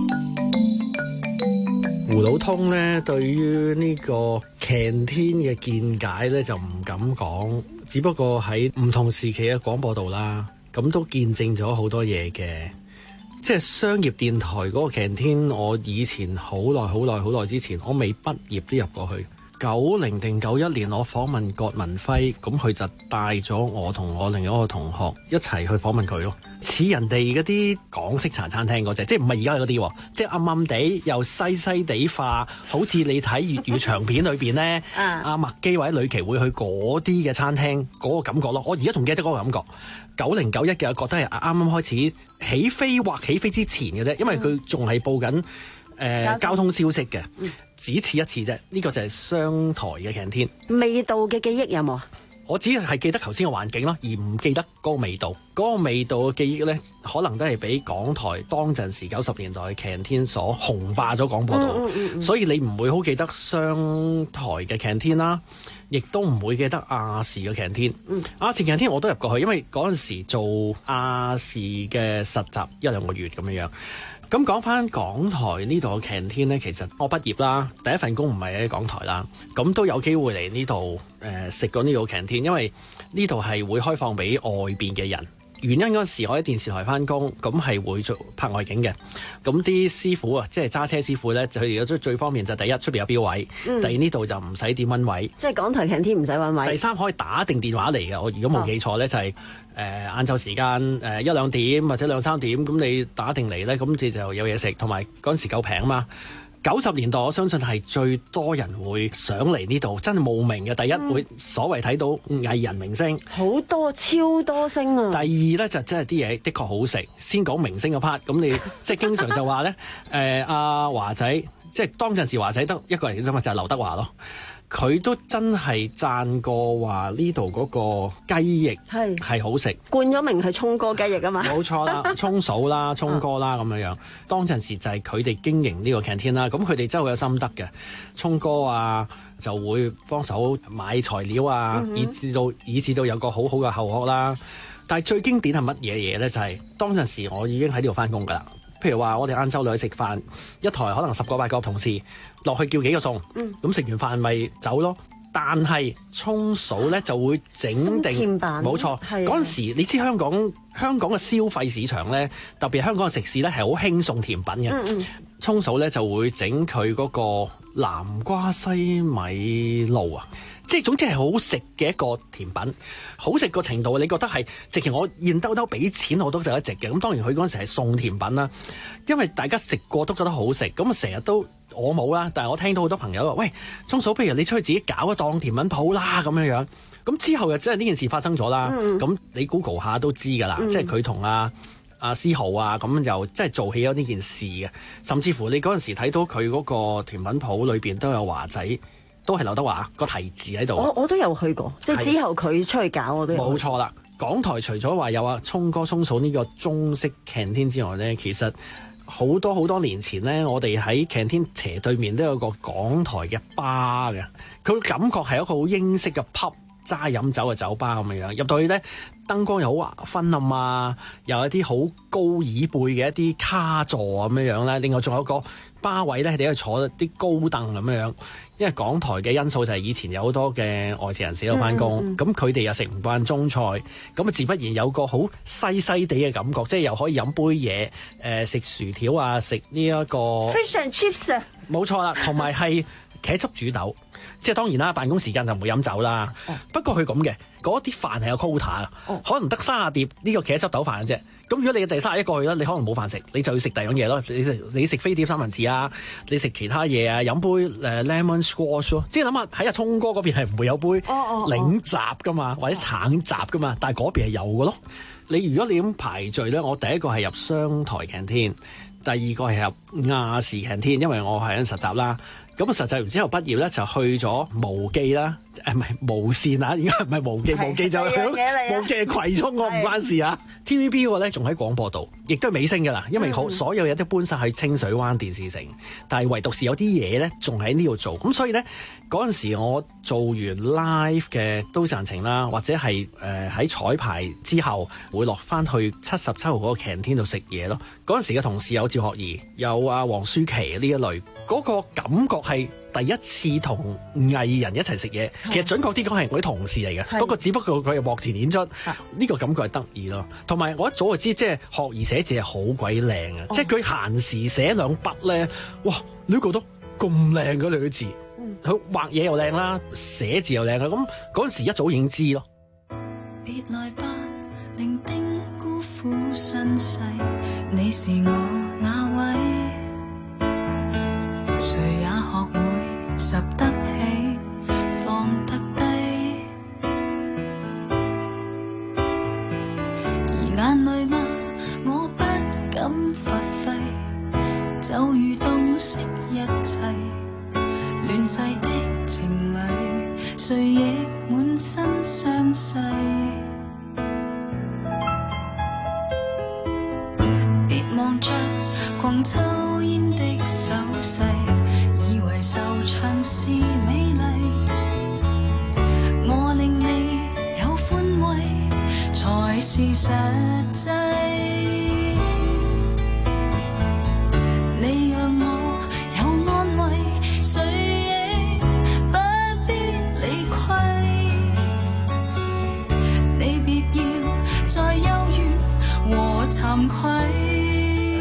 胡老通咧對於呢個 canteen 嘅見解咧就唔敢講，只不過喺唔同時期嘅廣播度啦，咁都見證咗好多嘢嘅。即係商業電台嗰個 canteen，我以前好耐好耐好耐之前，我未畢業都入過去。九零定九一年，我訪問葛民輝，咁佢就帶咗我同我另一個同學一齊去訪問佢咯。似人哋嗰啲港式茶餐廳嗰隻，即係唔係而家嗰啲，即係暗暗地又西西地化，好似你睇粵語長片裏邊咧，阿麥基或者呂奇會去嗰啲嘅餐廳嗰個感覺咯。我而家仲記得嗰個感覺。九零九一嘅覺得係啱啱開始起飛或起飛之前嘅啫，因為佢仲係報緊誒、呃、交通消息嘅，只此一次啫。呢、這個就係商台嘅 canteen。 味道嘅記憶有冇啊？ 我只係記得頭先嘅環境咯，而唔記得嗰個味道。嗰、那個味道嘅記憶咧，可能都係俾港台當陣時九十年代嘅 canteen 所紅霸咗廣播道，嗯嗯嗯、所以你唔會好記得商台嘅 canteen 啦，亦都唔會記得亞視嘅 canteen。嗯、亞視 canteen 我都入過去，因為嗰陣時做亞視嘅實習一兩個月咁樣樣。咁講翻港台呢度嘅 canteen 咧，其實我畢業啦，第一份工唔係喺港台啦，咁都有機會嚟呢度誒食過呢度 canteen，因為呢度係會開放俾外邊嘅人。原因嗰時我喺電視台翻工，咁係會做拍外景嘅。咁啲師傅啊，即係揸車師傅咧，就佢哋有最最方便就第一出邊有標位，嗯、第二呢度就唔使點溫位。 即係港台 canteen 唔使溫位。 第三可以打定電話嚟嘅。我如果冇記錯咧，哦、就係誒晏晝時間誒一兩點或者兩三點，咁你打定嚟咧，咁你就有嘢食，同埋嗰陣時夠平啊嘛。 九十年代我相信係最多人會上嚟呢度，真係慕名嘅。第一、嗯、會所謂睇到藝人明星， 好多超多星啊！ 第二咧就真係啲嘢的確好食。先講明星嘅 part， 咁你即係經常就話咧，誒阿華仔，即係當陣時華仔得一個人嘅啫嘛，就係劉德華咯。佢都真係讚過話呢度嗰個雞翼係係好食， 冠咗名係聰哥雞翼啊嘛， 冇錯啦，聰嫂啦、聰哥啦咁樣樣。當陣時就係佢哋經營呢個 canteen 啦，咁佢哋真係有心得嘅。聰哥啊就會幫手買材料啊，嗯、以至到以至到有個好好嘅後學啦。但係最經典係乜嘢嘢咧？就係、是、當陣時我已經喺呢度翻工㗎啦。譬如話我哋晏晝落去食飯，一台可能十個八個同事落去叫幾個餸，咁、嗯、食完飯咪走咯。但係聰嫂咧就會整定，冇錯。嗰陣時你知香港香港嘅消費市場咧，特別香港嘅食肆咧係好興送甜品嘅。嗯嗯，聰嫂咧就會整佢嗰個南瓜西米露啊！即係總之係好食嘅一個甜品，好食個程度你覺得係直情我現兜兜俾錢我都覺得值嘅。咁當然佢嗰陣時係送甜品啦，因為大家食過都覺得好食，咁啊成日都我冇啦，但係我聽到好多朋友話：喂，聰嫂，不如你出去自己搞一檔甜品鋪啦咁樣樣。咁之後又真係呢件事發生咗啦。咁、嗯、你 Google 下都知㗎啦，嗯、即係佢同阿阿思豪啊咁又即係做起咗呢件事嘅。甚至乎你嗰陣時睇到佢嗰個甜品鋪裏邊都有華仔。都係劉德華個題字喺度。我我都有去過，即係之後佢出去搞我都有。冇錯啦，港台除咗話有阿聰哥聰嫂呢個中式 canteen 之外咧，其實好多好多年前咧，我哋喺 canteen 斜對面都有個港台嘅吧嘅，佢感覺係一個好英式嘅 pub 齋飲酒嘅酒吧咁樣樣。入到去咧，燈光又好昏暗啊，又有一啲好高椅背嘅一啲卡座咁樣樣咧。另外仲有個吧位咧，你可以坐啲高凳咁樣樣。因為港台嘅因素就係以前有好多嘅外籍人士喺度翻工，咁佢哋又食唔慣中菜，咁啊自不然有個好西西地嘅感覺，即係又可以飲杯嘢，誒、呃、食薯條啊，食呢一個 fish and chips 啊，冇錯啦，同埋係茄汁煮豆，即係當然啦，辦公時間就唔會飲酒啦。哦、不過佢咁嘅，嗰啲飯係有 quota 啊、哦，可能得三十碟呢個茄汁豆飯嘅啫。咁如果你第三十一個去啦，你可能冇飯食，你就要食第二樣嘢咯。你食你食飛碟三文治啊，你食其他嘢啊，飲杯誒、uh, lemon squash 咯。即係諗下喺阿聰哥嗰邊係唔會有杯檸雜噶嘛，或者橙雜噶嘛，但係嗰邊係有嘅咯。你如果你咁排序咧，我第一個係入商台 canteen，第二個係入亞視 canteen，因為我係喺實習啦。咁實習完之後畢業咧，就去咗無記啦，誒唔係無線啊，而家唔係無記，無記就響無記葵涌，我唔關事啊。T V B 嗰個咧仲喺廣播道，亦都係尾聲㗎啦，因為好所有嘢都搬晒去清水灣電視城，但係唯獨是有啲嘢咧仲喺呢度做，咁所以咧嗰陣時我做完 live 嘅都市閒情啦，或者係誒喺彩排之後會落翻去七十七號嗰個 canteen 度食嘢咯。嗰陣時嘅同事有趙學而，有阿黃舒淇呢一類，嗰、嗰個感覺係第一次同藝人一齊食嘢，其實準確啲講係我啲同事嚟嘅，不過只不過佢係幕前演出，呢個感覺係得意咯。同埋我一早就知，即係學而寫字係好鬼靚啊！即係佢閒時寫兩筆咧，哇！你都覺得咁靚嗰兩個字，佢畫嘢又靚啦，寫字又靚啦，咁嗰陣時一早已經知咯。別來吧，伶仃辜負身世，你是我那位，誰也學會拾得起，放得低，而眼淚嗎？我不敢發揮，就如洞悉一切，亂世的情侶，誰亦滿身傷勢。別望着狂抽煙的手勢，以為受長是美麗，我令你有寬慰，才是實際。你讓我有安慰，誰亦不必理虧，你別要再幽怨和慚愧。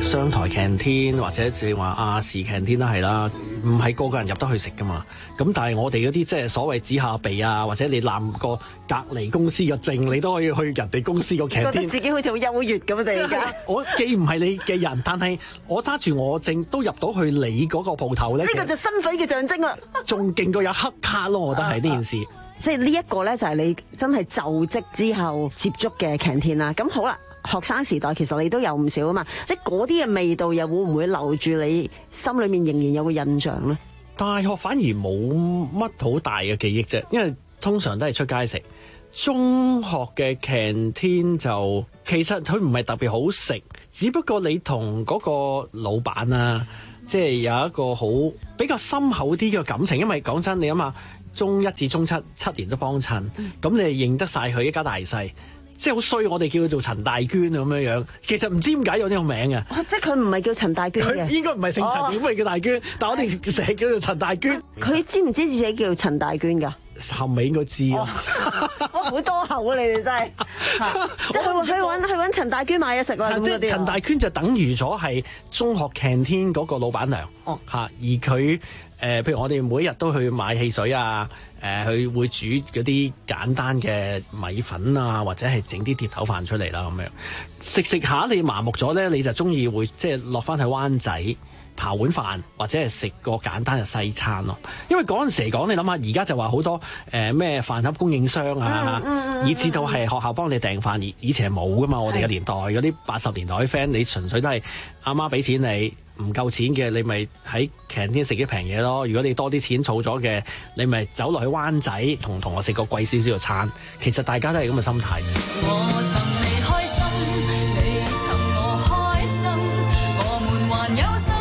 商台 canteen 或者即係話亞視 canteen 都係啦，唔係個個人入得去食噶嘛。咁但係我哋嗰啲即係所謂指下鼻啊，或者你攬個隔離公司嘅證，你都可以去人哋公司個 canteen。 覺得自己好似好優越咁哋而家。 我既唔係你嘅人，但係我揸住我證都入到去你嗰個鋪頭咧。 呢個就身份嘅象徵啦。仲勁過有黑卡咯，我覺得係呢件事。 即係呢一個咧，就係你真係就職之後接觸嘅 canteen 啦。咁好啦，學生時代其實你都有唔少啊嘛。即係嗰啲嘅味道又會唔會留住你心裏面仍然有個印象咧？ 大學反而冇乜好大嘅記憶啫，因為通常都係出街食。中學嘅 canteen 就其實佢唔係特別好食，只不過你同嗰個老闆啊，即係有一個好比較深厚啲嘅感情。因為講真，你諗下，中一至中七七年都幫襯，咁、嗯、你認得晒佢一家大細，即係好衰。我哋叫佢做陳大娟咁樣樣，其實唔知點解有呢個名嘅、哦。即係佢唔係叫陳大娟嘅，應該唔係姓陳，點會叫大娟？哦、但係我哋成日叫做陳大娟。佢知唔知自己叫陳大娟㗎？後尾應該知咯。我好多口啊！你哋真係，即係去去揾去揾陳大娟買嘢食啊！即係陳大娟就等於咗係中學 canteen 嗰個老闆娘。哦，嚇！而佢誒、呃，譬如我哋每日都去買汽水啊，誒、呃，佢會煮嗰啲簡單嘅米粉啊，或者係整啲碟頭飯出嚟啦咁樣。食食下你麻木咗咧，你就中意會即係落翻去灣仔刨碗飯，或者係食個簡單嘅西餐咯。因為嗰陣時嚟講，你諗下，而家就話好多誒咩、呃、飯盒供應商啊，嗯嗯嗯、以至到係學校幫你訂飯。以以前係冇噶嘛，我哋嘅年代嗰啲八十年代啲 friend，你純粹都係阿媽俾錢你，唔夠錢嘅你咪喺 canteen 食啲平嘢咯。如果你多啲錢儲咗嘅，你咪走落去灣仔同同學食個貴少少嘅餐。其實大家都係咁嘅心態。我尋你開心，你尋我開心，我們還有心。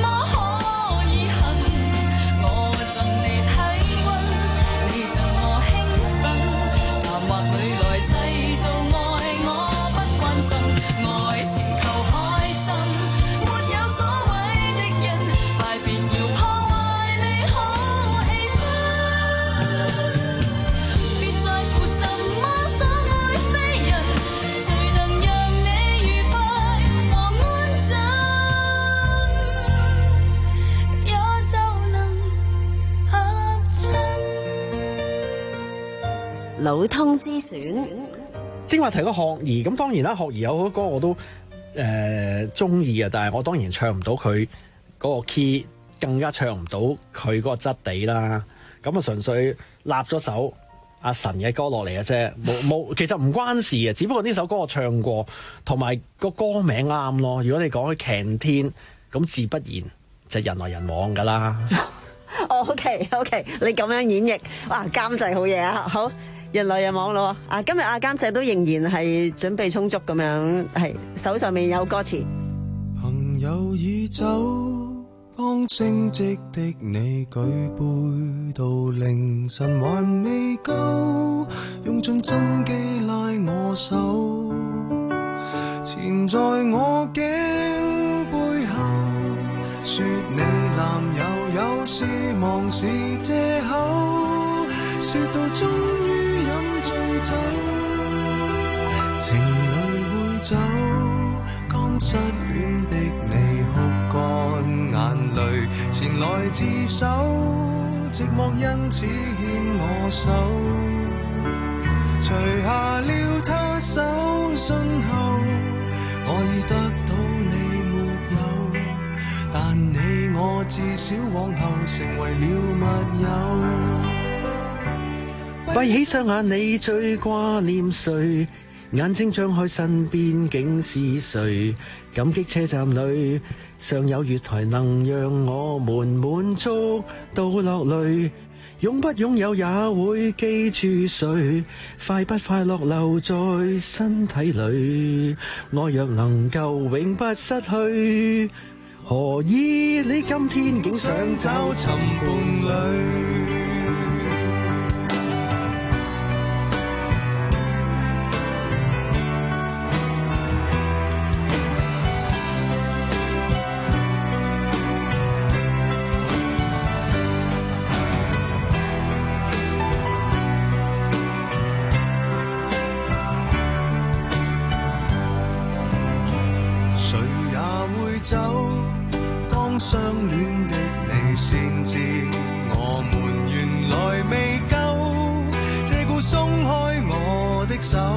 老通之選，正話提個學兒，咁當然啦，學兒有好多歌我都誒中意啊，但係我當然唱唔到佢嗰個 key，更加唱唔到佢嗰個質地啦。咁啊，純粹立咗首阿神嘅歌落嚟嘅啫，冇冇，其實唔關事嘅，只不過呢首歌我唱過，同埋個歌名啱咯。如果你講起 canteen，咁自不然就人來人往噶啦。哦，OK OK，你咁樣演繹，哇，監製好嘢啊，好。人來人往咯，啊！今日阿監製都仍然係準備充足咁樣，係手上面有歌詞。朋友已走，剛升職的你舉杯到凌晨還未夠，用盡心機拉我手，纏在我頸背後，說你男友有事忙是藉口，說到終於情侶會走，剛失戀的你哭乾眼淚，前來自首，寂寞因此牽我手，除下了他手信後，我已得到你沒有，但你我至少往後成為了密友。閉起雙眼，你最掛念誰？眼睛張開，身邊竟是誰？感激車站裏尚有月台，能讓我們滿足到落淚。擁不擁有也會記住誰？快不快樂留在身體裏？愛若能夠永不失去，何以你今天竟想找尋伴侶？走， 相戀的你先知，我們原來未夠，這故鬆開我的手，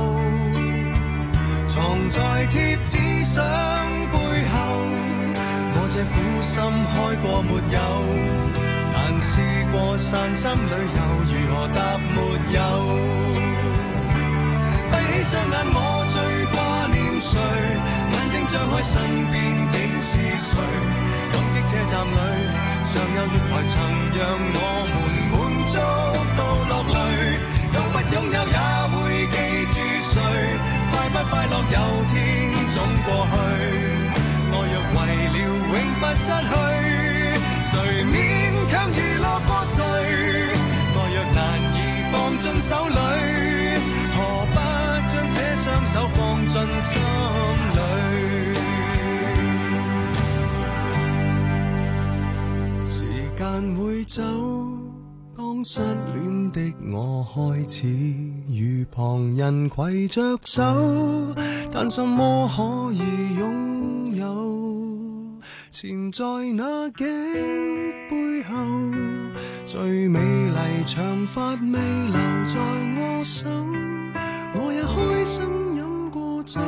藏在貼紙相背後，我這苦心開過沒有，但試過散心旅遊，如何答沒有？閉起雙眼我最掛念誰？眼睛張開身邊竟是誰？感激車站裏尚有月台曾讓我們滿足到落淚，擁不擁有也會記住誰？快不快樂有天總過去，愛若為了永不失去，誰勉強娛樂過誰？愛若難以放進手裏，何不將這雙手放進心裏？時間會走，當失戀的我開始與旁人攜着手，但什麼可以擁有？纏在那頸背後，最美麗長髮未留在我手，我也開心飲過酒。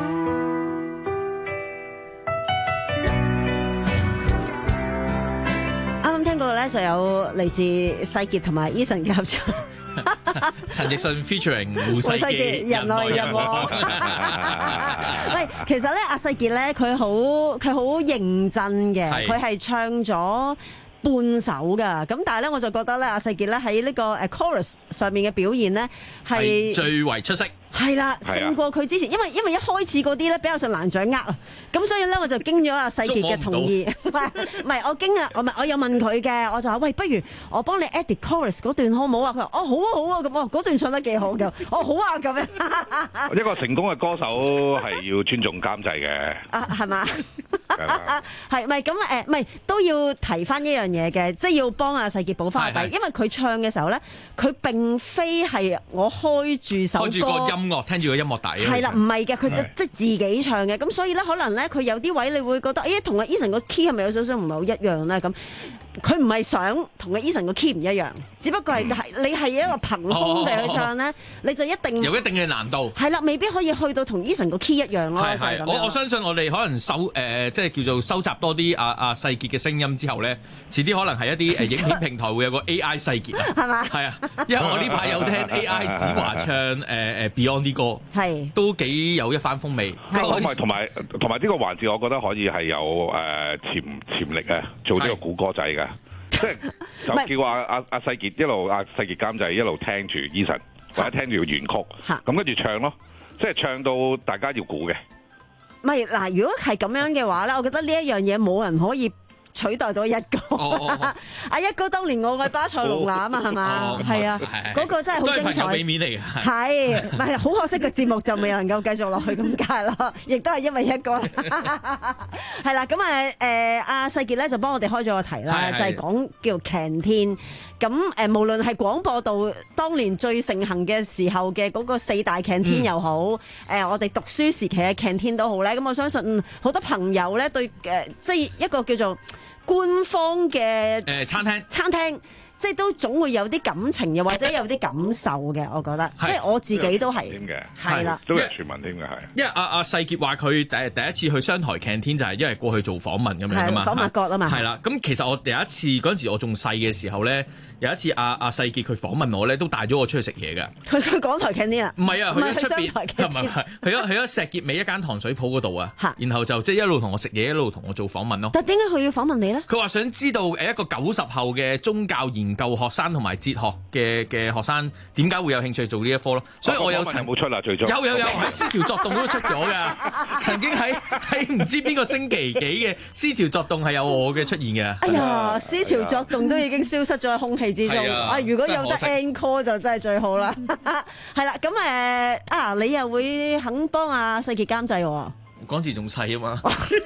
啱啱聽過咧，就有嚟自世傑同埋 Eason 嘅合唱。 陳奕迅 featuring 胡世傑，人來人往。 喂，其實咧，阿世傑咧，佢好佢好認真嘅，佢係唱咗半首噶，咁但係咧，我就覺得咧，阿世傑咧喺呢個誒 chorus 上面嘅表現咧係最為出色。 係啦，勝過佢之前，因為因為一開始嗰啲咧比較上難掌握啊，咁所以咧我就經咗阿世傑嘅同意，唔係唔係我經啊，我咪我有問佢嘅，我就話喂，不如我幫你 edit chorus 嗰段好唔好啊？佢話哦好啊好啊，咁哦嗰段唱得幾好㗎，哦好啊咁樣。 一個成功嘅歌手係要尊重監製嘅。 啊係嘛？係咪咁誒？唔係都要提翻一樣嘢嘅，即係要幫阿世傑補翻個底，因為佢唱嘅時候咧，佢並非係我開住首歌。 開住個音樂，聽住個音樂底。 係啦，唔係嘅，佢就即係自己唱嘅，咁所以咧，可能咧，佢有啲位你會覺得，誒，同阿 Eason 個 key 係咪有少少唔係好一樣咧？咁佢唔係想同阿 Eason 個 key 唔一樣，只不過係係你係一個憑空地去唱咧，你就一定有一定嘅難度。 係啦，未必可以去到同 Eason 個 key 一樣咯。就係咁樣。 我我相信我哋可能收誒，即係叫做收集多啲阿阿世傑嘅聲音之後咧，遲啲可能係一啲誒影片平台會有個 A I 世傑啊，係嘛？係啊，因為我呢排有聽 A I 子華唱誒誒 Beyond 啲歌，係都幾有一番風味。 同埋同埋同埋呢個環節，我覺得可以係有誒潛潛力啊，做呢個估歌仔嘅，即係就叫阿阿阿世傑一路阿世傑監製一路聽住 Eason 或者聽住原曲，咁跟住唱咯，即係唱到大家要估嘅。 唔係嗱，如果係咁樣嘅話咧，我覺得呢一樣嘢冇人可以取代到一哥。阿一哥當年我愛巴塞隆拿啊嘛，係嘛？係啊，嗰個真係好精彩。都係朋友俾面嚟嘅。係，唔係好可惜個節目就未能夠繼續落去咁解咯，亦都係因為一哥。係啦，咁誒誒阿世傑咧就幫我哋開咗個題啦，就係講叫 Canteen。咁誒，無論係廣播道當年最盛行嘅時候嘅嗰個四大 canteen 又好，誒、嗯呃、我哋讀書時期嘅 canteen 都好咧。咁我相信好多朋友咧對誒、呃，即係一個叫做官方嘅誒餐廳， 餐廳。即係都總會有啲感情，又或者有啲感受嘅，我覺得。即係我自己都係。係啦， 都係傳聞添嘅，係。 因為阿阿世傑話佢第第一次去商台 canteen 就係因為過去做訪問咁樣噶嘛。 訪問角啊嘛。 係啦，咁其實我第一次嗰陣時我仲細嘅時候咧，有一次阿阿世傑佢訪問我咧，都帶咗我出去食嘢嘅。 去去港台 canteen 啊？ 唔係啊，去咗出邊。 唔係唔係，去咗去咗石硤尾一間糖水鋪嗰度啊。然後就即係一路同我食嘢，一路同我做訪問咯。 但點解佢要訪問你咧？ 佢話想知道誒一個九十後嘅宗教研究學生同埋哲學嘅嘅學生點解會有興趣做呢一科咯？所以我有曾冇出啦，最終有有有喺思潮作動都出咗㗎。曾經喺喺唔知邊個星期幾嘅思潮作動係有我嘅出現嘅。 哎呀，思潮作動都已經消失咗喺空氣之中。啊，如果有得 encore 就真係最好啦。係啦，咁誒啊，你又會肯幫阿世傑監製喎？ 嗰時仲細啊嘛。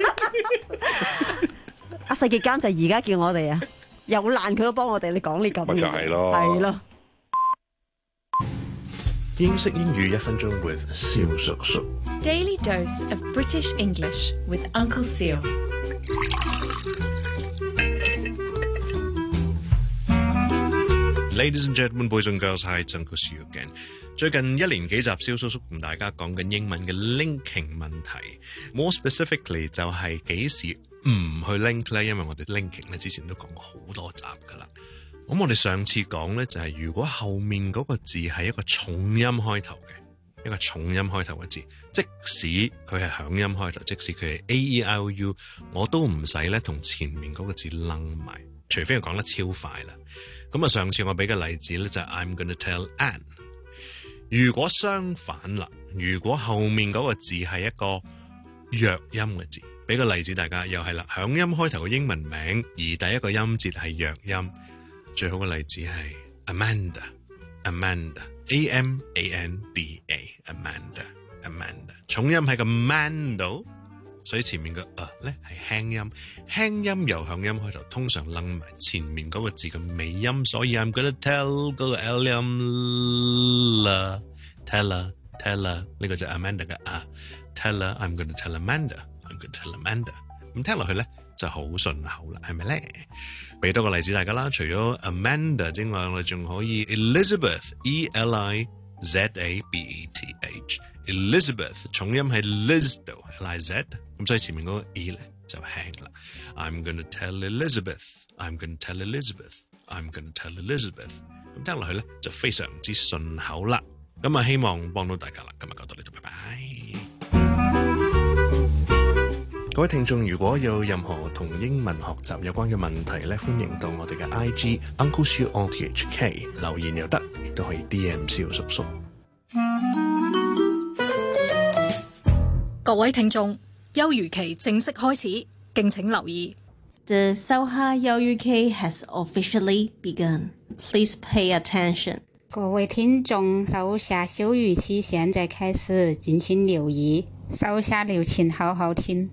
阿世傑監製而家叫我哋啊！有難佢都幫我哋，你講呢咁嘢， 咪就係咯， 係咯。 英式英語一分鐘 with 蕭叔叔。 Daily dose of British English with Uncle Seal。 Ladies and gentlemen, boys and girls, hi, it's Uncle Siu again. 最近一連幾集蕭叔叔同大家講緊英文嘅 linking 問題 ，more specifically 就係幾時唔去 link 咧？因為我哋 linking 咧之前都講過好多集噶啦。咁我哋上次講咧就係、是、如果後面嗰個字係一個重音開頭嘅，一個重音開頭嘅字，即使佢係響音開頭，即使佢係 A E I O U， 我都唔使咧同前面嗰個字掕埋，除非佢講得超快啦。咁啊，上次我俾嘅例子咧就係、是、I'm gonna tell Anne。如果相反啦，如果後面嗰個字係一個弱音嘅字，俾個例子大家又係啦，響音開頭嘅英文名，而第一個音節係弱音，最好嘅例子係 Amanda，Amanda，A M A N D A，Amanda，Amanda， 重音喺個 man 度，所以前面個啊咧係輕音，輕音由響音開頭，通常掕埋前面嗰個字嘅尾音，所以 I'm gonna tell 嗰個 L 音啦 ，tell tell 呢個就 Amanda 嘅啊 ，tell I'm gonna tell Amanda，I'm gonna tell Amanda， 咁聽落去咧就好順口啦，係咪咧？俾多個例子大家啦，除咗 Amanda 之外，我哋仲可以 Elizabeth，E L I Z A B E T H。Elizabeth 重音係 Liz 度 L I Z， 咁所以前面嗰個 E 咧就輕啦。I'm gonna tell Elizabeth，I'm gonna tell Elizabeth，I'm gonna tell Elizabeth， 咁聽落去咧就非常之順口啦。咁啊，希望幫到大家啦。今日講到呢度，拜拜。各位聽眾，如果有任何同英文學習有關嘅問題咧，歡迎到我哋嘅 I G Uncle Siu O T H K 留言又得，亦都可以 D M 蕭叔叔。 各位聽眾，休漁期正式開始，敬請留意。 The Soha 休漁期 has officially begun. Please pay attention. 各位聽眾，收下休漁期現在開始，敬請留意。收下留情，好好聽。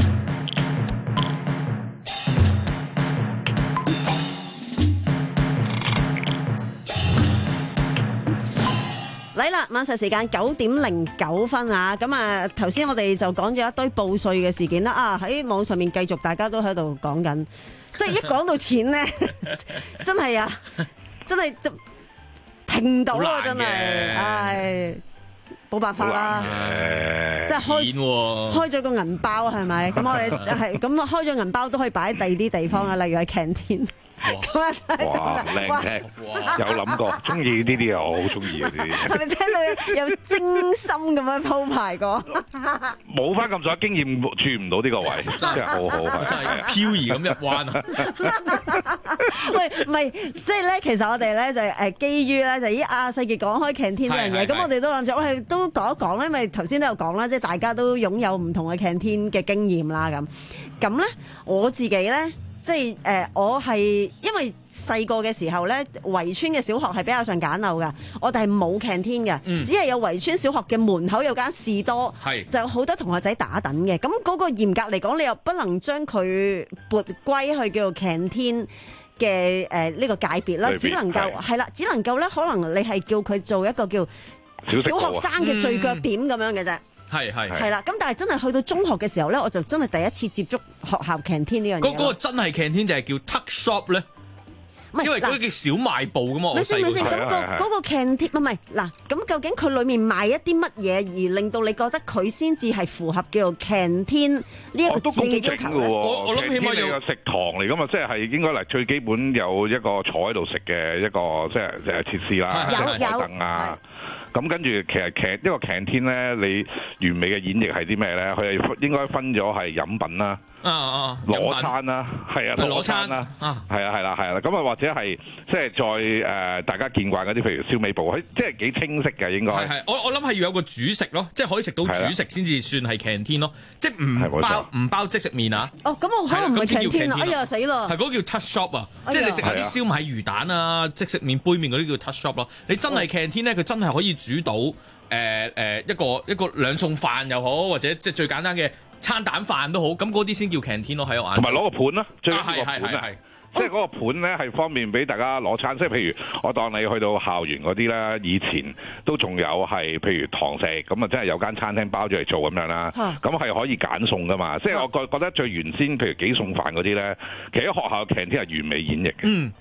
嚟啦！晚上時間九點零九分啊！咁啊，頭先我哋就講咗一堆報稅嘅事件啦。啊，喺網上面繼續大家都喺度講緊，即係一講到錢咧，真係啊，真係停唔到啊！真係，唉，冇辦法啦，即係開開咗個銀包係咪？咁我哋係咁開咗銀包都可以擺喺第二啲地方啊，例如係 canteen。 哇！哇！靚聽，有諗過，中意呢啲啊，我好中意啊呢啲。 我哋聽到有精心咁樣鋪排過， 冇翻咁上下經驗，轉唔到呢個位，真係好好， 真係漂移咁入彎啊！ 喂，唔係，即係咧，其實我哋咧就誒基於咧就依阿世傑講開 canteen 呢樣嘢，咁我哋都諗住，我係都講一講咧，因為頭先都有講啦，即係大家都擁有唔同嘅 canteen 嘅經驗啦，咁咁咧我自己咧。即係誒、呃，我係因為細個嘅時候咧，圍村嘅小學係比較上簡陋嘅，我哋係冇 canteen 嘅，嗯、只係有圍村小學嘅門口有間士多，就有好多同學仔打躉嘅。咁嗰個嚴格嚟講，你又不能將佢撥歸去叫做 canteen 嘅誒呢個界別啦，只能夠係啦，只能夠咧可能你係叫佢做一個叫小學生嘅聚腳點咁樣嘅啫。 係係係啦，咁但係真係去到中學嘅時候咧，我就真係第一次接觸學校 canteen 呢樣嘢。 嗰嗰個真係 canteen 定係叫 tuck shop 咧？因為嗰個叫小賣部噶嘛，我細個睇。咁個嗰個 canteen 唔係嗱，咁究竟佢裡面賣一啲乜嘢，而令到你覺得佢先至係符合叫做 canteen 呢一個字嘅要求咧？ 我我諗起碼有食堂嚟噶嘛，即係係應該嚟最基本有一個坐喺度食嘅一個即係即係設施啦，有有凳啊。咁跟住其實 can 一個 canteen 咧，你完美嘅演繹係啲咩咧？佢係應該分咗係飲品啦、 啊啊、 攞餐啦，係啊，攞餐啦，係啊，係啦，係啦。咁啊，或者係即係再誒、呃、大家見慣嗰啲，譬如燒味部，佢即係幾清晰嘅應該。係係，我我諗係要有個主食咯，即係可以食到主食先至算係 canteen 咯，即係唔包唔包即食麵啊。 哦，咁我可能唔係 canteen 啊！哎呀死啦！ 係嗰個叫 touch shop 啊，即係你食下啲燒賣魚蛋啊、即食麵杯麵嗰啲叫 touch shop 咯。你真係 canteen 咧，佢真係可以煮到誒誒、呃呃、一個一個兩餸飯又好，或者即係最簡單嘅餐蛋飯都好，咁嗰啲先叫 canteen 咯，喺我眼。同埋攞個盤啦，最緊要個盤啊！ 即係嗰個盤咧係方便俾大家攞餐，即係譬如我當你去到校園嗰啲咧，以前都仲有係譬如堂食，咁啊真係有間餐廳包咗嚟做咁樣啦，咁係可以揀餸噶嘛。即係我覺覺得最原先譬如幾餸飯嗰啲咧，其實喺學校嘅 canteen 係完美演繹嘅。嗯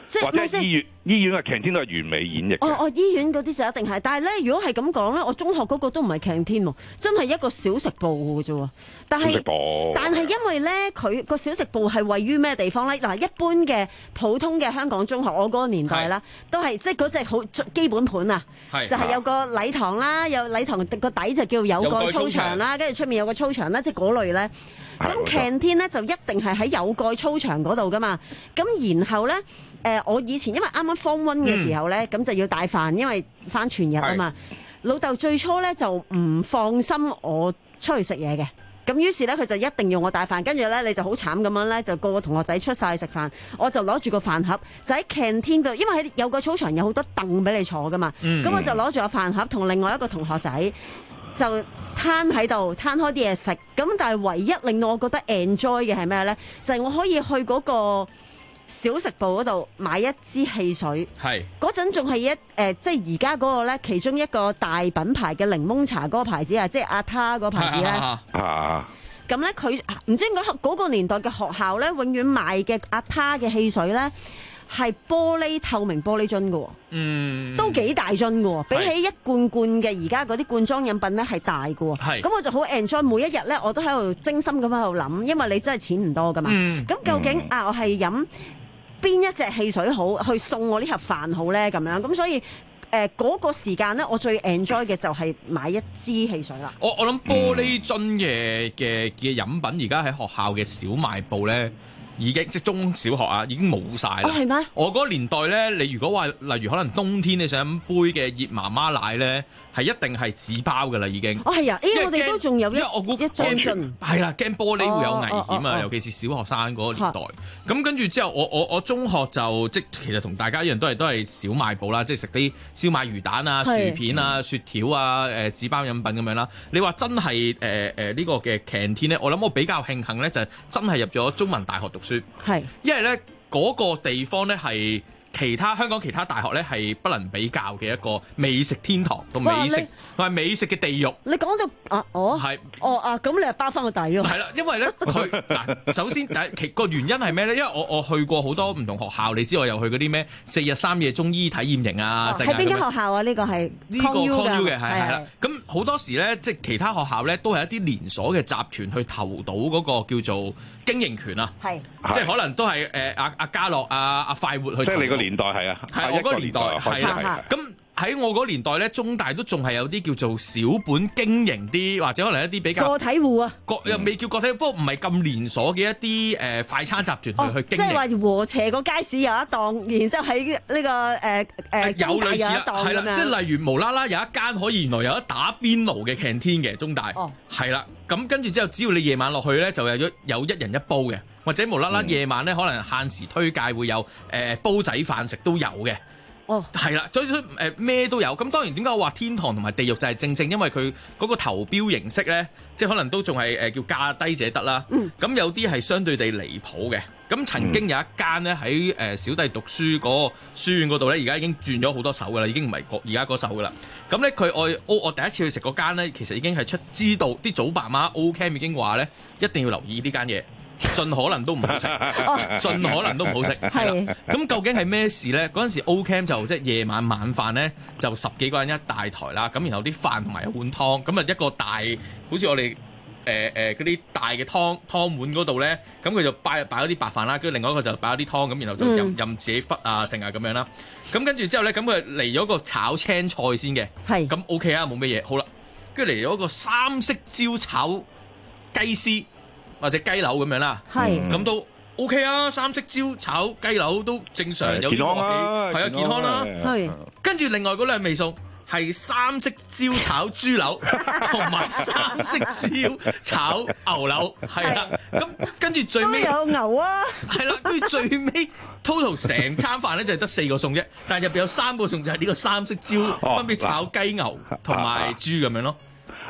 即係或者醫院醫院嘅 canteen 都係完美演繹嘅。 哦哦，醫院嗰啲就一定係，但係咧，如果係咁講咧，我中學嗰個都唔係 canteen 喎，真係一個小食部嘅啫喎。但係但係因為咧，佢個小食部係位於咩地方咧？嗱，一般嘅普通嘅香港中學，我嗰個年代啦，都係即係嗰隻好基本盤啊，就係有個禮堂啦，有禮堂個底就叫有蓋操場啦，跟住出面有個操場啦，即係嗰類咧。咁 canteen 咧就一定係喺有蓋操場嗰度噶嘛。咁然後咧，誒、呃、我以前因為啱啱 form one 嘅時候咧，咁、嗯、就要帶飯，因為返全日啊嘛。老豆最初咧就唔放心我出去食嘢嘅，咁於是咧佢就一定要我帶飯，跟住咧你就好慘咁樣咧，就個個同學仔出晒去食飯，我就攞住個飯盒就喺 canteen 度，因為喺有個操場有好多凳俾你坐噶嘛。咁、嗯、我就攞住個飯盒同另外一個同學仔。就攤喺度攤開啲嘢食，咁但係唯一令到我覺得 enjoy 嘅係咩呢？就係、是、我可以去嗰個小食部嗰度買一支汽水，係嗰陣仲係一誒、呃，即係而家嗰個呢，其中一個大品牌嘅檸檬茶嗰個牌子啊，即係阿他嗰個牌子呢。啊，咁呢，佢唔知點解嗰個年代嘅學校呢，永遠賣嘅阿他嘅汽水呢。係玻璃透明玻璃樽嘅，嗯，都幾大樽嘅，比起一罐罐嘅而家嗰啲罐裝飲品咧係大嘅，係，咁我就好 enjoy 每一日咧，我都喺度精心咁喺度諗，因為你真係錢唔多噶嘛，咁、嗯、究竟、嗯、啊我係飲邊一隻汽水好，去送我呢盒飯好咧咁樣，咁所以誒嗰、呃嗰個時間咧，我最 enjoy 嘅就係買一支汽水啦。 我我諗玻璃樽嘅嘅嘅飲品而家喺學校嘅小賣部咧。已經即係中小學啊，已經冇晒啦。哦，係咩？我嗰個年代咧，你如果話例如可能冬天你想飲杯嘅熱媽媽奶咧，係一定係紙包㗎啦，已經。哦，係啊，誒，我哋都仲有一我估一樽樽。係啦，驚玻璃會有危險啊，哦哦哦、尤其是小學生嗰個年代。咁跟住之後，我我我中學就即其實同大家一樣，都係都係小賣部啦，即係食啲燒賣魚蛋啊、薯片啊、雪條啊、誒紙包飲品咁樣啦。你話真係誒誒呢個嘅 canteen 咧，我諗我比較慶幸咧，就係真係入咗中文大學讀。係，因為咧嗰個地方咧係其他香港其他大學咧係不能比較嘅一個美食天堂同美食同埋美食嘅地獄。你講到啊，我係哦啊，咁你係包翻個底喎。係啦，因為咧佢嗱，首先第一其個原因係咩咧？因為我我去過好多唔同學校，你知我又去嗰啲咩四日三夜中醫體驗營啊。係邊間學校啊？呢個係呢個 Con U 嘅，係係啦。咁好多時咧，即係其他學校咧都係一啲連鎖嘅集團去投到嗰個叫做經營權啊。係，即係可能都係誒阿阿嘉樂啊阿快活去。即係你個年代係啊，係我嗰個年代係啦。咁喺我嗰年代咧，中大都仲係有啲叫做小本經營啲，或者可能一啲比較個體戶啊，個又未叫個體戶，不過唔係咁連鎖嘅一啲誒快餐集團去、哦、去經營。即係話禾輋個街市有一檔，然之後喺呢、這個誒誒、呃呃、有類似啦，係啦，即係例如無啦啦有一間可以原來有得打邊爐嘅 canteen 嘅中大，係啦、哦，咁跟住之後只要你夜晚落去咧，就有咗有一人一煲嘅，或者無啦啦夜晚咧可能限時推介會有誒、呃、煲仔飯食都有嘅。哦，係啦，所以誒咩都有。咁當然點解我話天堂同埋地獄就係正正因為佢嗰個投標形式咧，即係可能都仲係誒叫價低者得啦。咁、嗯、有啲係相對地離譜嘅。咁曾經有一間咧喺誒小弟讀書嗰個書院嗰度咧，而家已經轉咗好多手噶啦，已經唔係而家嗰手噶啦。咁咧佢我我我第一次去食嗰間咧，其實已經係出知道啲祖爸媽 O Camp 已經話咧，一定要留意呢間嘢。盡可能都唔好食，盡可能都唔好食。係啦，咁究竟係咩事咧？嗰陣時 O Camp 就即係夜晚晚飯咧，就十幾個人一大台啦。咁然後啲飯同埋一碗湯，咁啊一個大，好似我哋誒誒嗰啲大嘅湯湯碗嗰度咧，咁佢就擺擺咗啲白飯啦，跟住另外一個就擺咗啲湯，咁然後就任、嗯、任自己忽啊剩啊咁樣啦。咁跟住之後咧，咁佢嚟咗個炒青菜先嘅，係咁 OK 啊，冇乜嘢，好啦。跟住嚟咗個三色椒炒雞絲。或者雞柳咁樣啦，咁都 OK 啊！三色椒炒雞柳都正常，有啲鑊氣，係啊，健康啦。係，跟住另外嗰兩味餸係三色椒炒豬柳，同埋三色椒炒牛柳，係啦。咁跟住最尾有牛啊，係啦。跟住最尾 total 成餐飯咧就係得四個餸啫，但係入邊有三個餸就係呢個三色椒，分別炒雞牛同埋豬咁樣咯。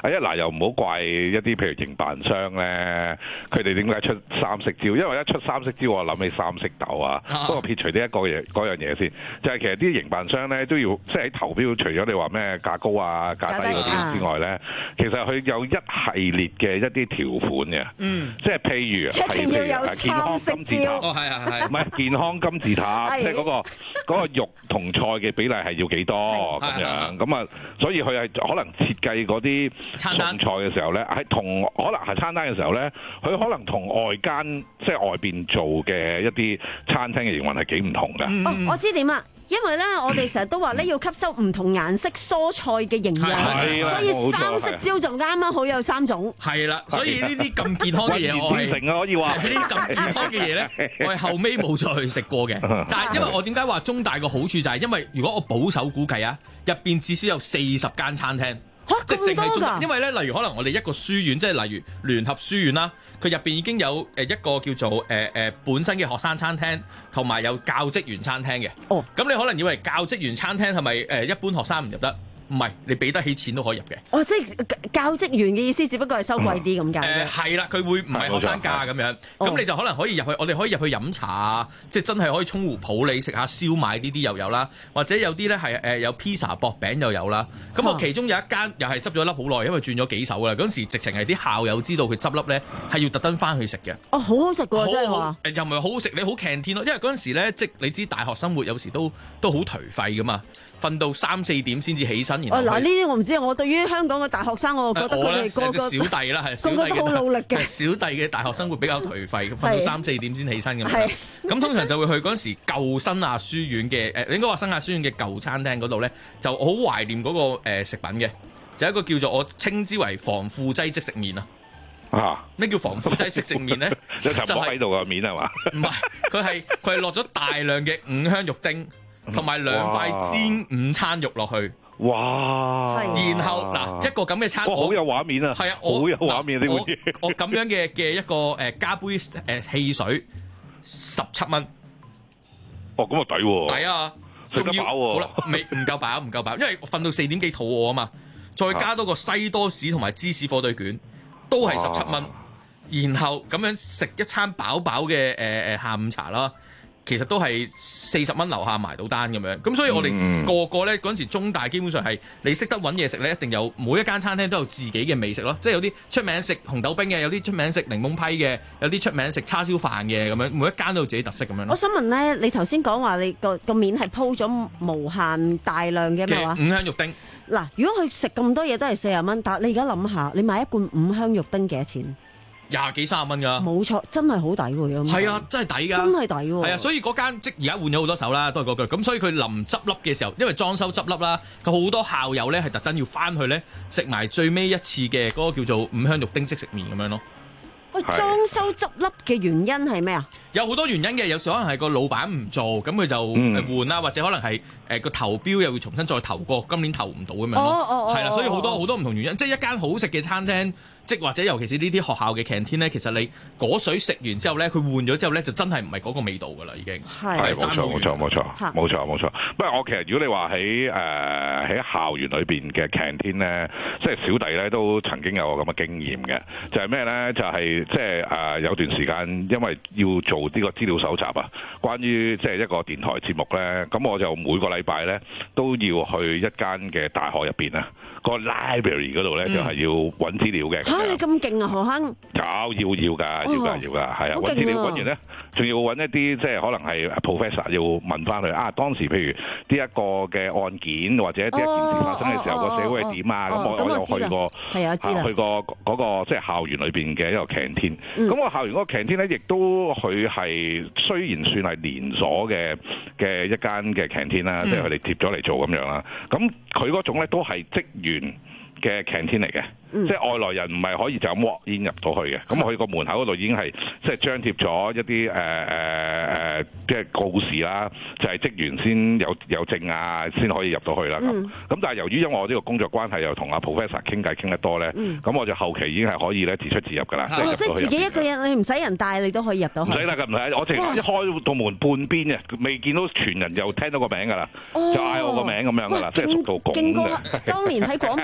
啊一嗱又唔好怪一啲譬如營辦商咧，佢哋點解出三色招？因為一出三色招，我諗起三色豆啊。不過撇除呢一個嘢嗰樣嘢先，就係、是、其實啲營辦商咧都要即係喺投標，除咗你話咩價高啊、價低嗰啲之外咧，其實佢有一系列嘅一啲條款嘅，嗯，即係譬如係譬如健康金字塔， 哦係係係， 唔係健康金字塔，即係嗰個嗰個肉同菜嘅比例係要幾多咁樣，咁啊，所以佢係可能設計嗰啲餸菜嘅時候咧，係同可能係餐單嘅時候咧，佢可能同外間即係外邊做嘅一啲餐廳嘅營運係幾唔同㗎。 嗯、哦，我知點啦。因為咧，我哋成日都話咧要吸收唔同顏色蔬菜嘅營養，所以三色椒就啱啱好有三種。 係啦，所以呢啲咁健康嘅嘢，我係成啊可以話。 呢啲咁健康嘅嘢咧，我係後尾冇再去食過嘅。但係因為我點解話中大個好處就係，因為如果我保守估計啊，入邊至少有四十間餐廳。即係淨係中，因為咧，例如可能我哋一個書院，即係例如聯合書院啦，佢入邊已經有誒一個叫做誒誒、呃呃、本身嘅學生餐廳，同埋有教職員餐廳嘅。哦，咁你可能以為教職員餐廳係咪誒一般學生唔入得？唔係，你俾得起錢都可以入嘅。 哦，即係教職員嘅意思，只不過係收貴啲咁解。 誒係啦，佢會唔係學生價咁樣，咁、哦、你就可能可以入去，我哋可以入去飲茶啊，即係真係可以沖壺普洱食下燒賣呢啲又有啦，或者有啲咧係誒有披薩薄餅又有啦。咁我其中有一間又係執咗粒好耐，因為轉咗幾手啦。嗰陣時直情係啲校友知道佢執笠咧，係要特登翻去食嘅。 哦，好好食㗎，真係話。 誒又唔係好好食，你好 canteen 咯，因為嗰陣時咧，即你知大學生活有時都都好頹廢㗎嘛。瞓到三四點先至起身，然後嗱呢啲我唔知啊！我對於香港嘅大學生，我覺得佢哋個個小弟啦，係個個都好努力嘅。 小弟嘅大學生活比較頹廢，瞓到三四點先起身咁樣。咁通常就會去嗰陣時舊新亞書院嘅誒，應該話新亞書院嘅舊餐廳嗰度咧，就好懷念嗰個誒食品嘅，就一個叫做我稱之為防腐劑即食麵啊！啊！咩叫防腐劑即食麵咧？ 就係喺度個面係嘛？ 唔係，佢係佢係落咗大量嘅五香肉丁。同埋兩塊煎午餐肉落去， 哇！ 然後嗱一個咁嘅餐， 我好有畫面啊！ 係啊， 好有畫面呢我我咁樣嘅嘅一個誒加杯誒汽水十七蚊， 哦咁啊抵喎！ 抵啊！ 食得飽喎！ 好啦，未唔夠飽唔夠飽，因為我瞓到四點幾肚餓啊嘛，再加多個西多士同埋芝士火腿卷，都係十七蚊，然後咁樣食一餐飽飽嘅誒誒下午茶啦。其實都係四十蚊樓下埋到單咁樣，咁所以我哋個個咧嗰陣時中大基本上係你識得揾嘢食咧，一定有每一間餐廳都有自己嘅美食咯，即係有啲出名食紅豆冰嘅，有啲出名食檸檬批嘅，有啲出名食叉燒飯嘅咁樣，每一間都有自己特色咁樣。 我想問咧，你頭先講話你個個面係鋪咗無限大量嘅咩話？ 五香肉丁。 嗱，如果佢食咁多嘢都係四十蚊，但係你而家諗下，你買一罐五香肉丁幾多錢？ 廿幾三十蚊㗎， 冇錯，真係好抵喎！ 係啊，真係抵㗎， 真係抵喎！ 係啊，所以嗰間即而家換咗好多手啦，都係嗰句。咁所以佢臨執笠嘅時候，因為裝修執笠啦，佢好多校友咧係特登要翻去咧食埋最尾一次嘅嗰個叫做五香肉丁即食麵咁樣咯。 喂，裝修執笠嘅原因係咩啊？ 有好多原因嘅，有時可能係個老闆唔做，咁佢就換啦，嗯、或者可能係誒個投標又要重新再投過，今年投唔到咁樣咯。 哦哦係啦，所以好多好多唔同原因，即係一間好食嘅餐廳。即或者尤其是呢啲學校嘅 canteen 咧，其實你果水食完之後咧，佢換咗之後咧，就真係唔係嗰個味道噶啦，已經係冇錯冇錯冇錯冇錯冇錯。不過我其實如果你話喺誒喺校園裏邊嘅 canteen 咧，即係小弟咧都曾經有咁嘅經驗嘅，就係咩咧？就係即係誒有段時間，因為要做呢個資料搜集啊，關於即係一個電台節目咧，咁我就每個禮拜咧都要去一間嘅大學入邊啊，個 library 嗰度咧就係要揾資料嘅。 嚇、啊！你咁勁啊，何亨？ 有要要㗎，要㗎要㗎，係啊！揾資料揾完咧，仲要揾一啲即係可能係 professor 要問翻佢啊。當時譬如呢一個嘅案件或者呢一件事發生嘅時候，個、哦、社會係點啊？咁、哦、我、哦、我有去過， 係啊，知啦、啊， 去過嗰、那個即係校園裏邊嘅一個 canteen。咁我校園嗰個 canteen 咧，亦都佢係雖然算係連鎖嘅嘅一間嘅 canteen 啦，即係佢哋貼咗嚟做咁樣啦。咁佢嗰種咧都係職員嘅 canteen 嚟嘅。嗯、即係外來人唔係可以就咁 walk in 入到去嘅，咁佢個門口嗰度已經係即係張貼咗一啲誒誒誒，即係告示啦，就係、是、職員先有有證啊，先可以入到去啦。咁咁、嗯、但係由於因為我呢個工作關係又同阿 professor 傾偈傾得多咧，咁、嗯、我就後期已經係可以咧自出自入㗎啦。即係、 哦、自己一個人，你唔使人帶，你都可以入到去。 唔使啦，唔使，我淨係一開到門半邊嘅，未見到全人又聽到個名㗎啦、哦，就嗌我個名咁樣㗎啦，即係熟到拱嘅。 當年喺廣播道咧，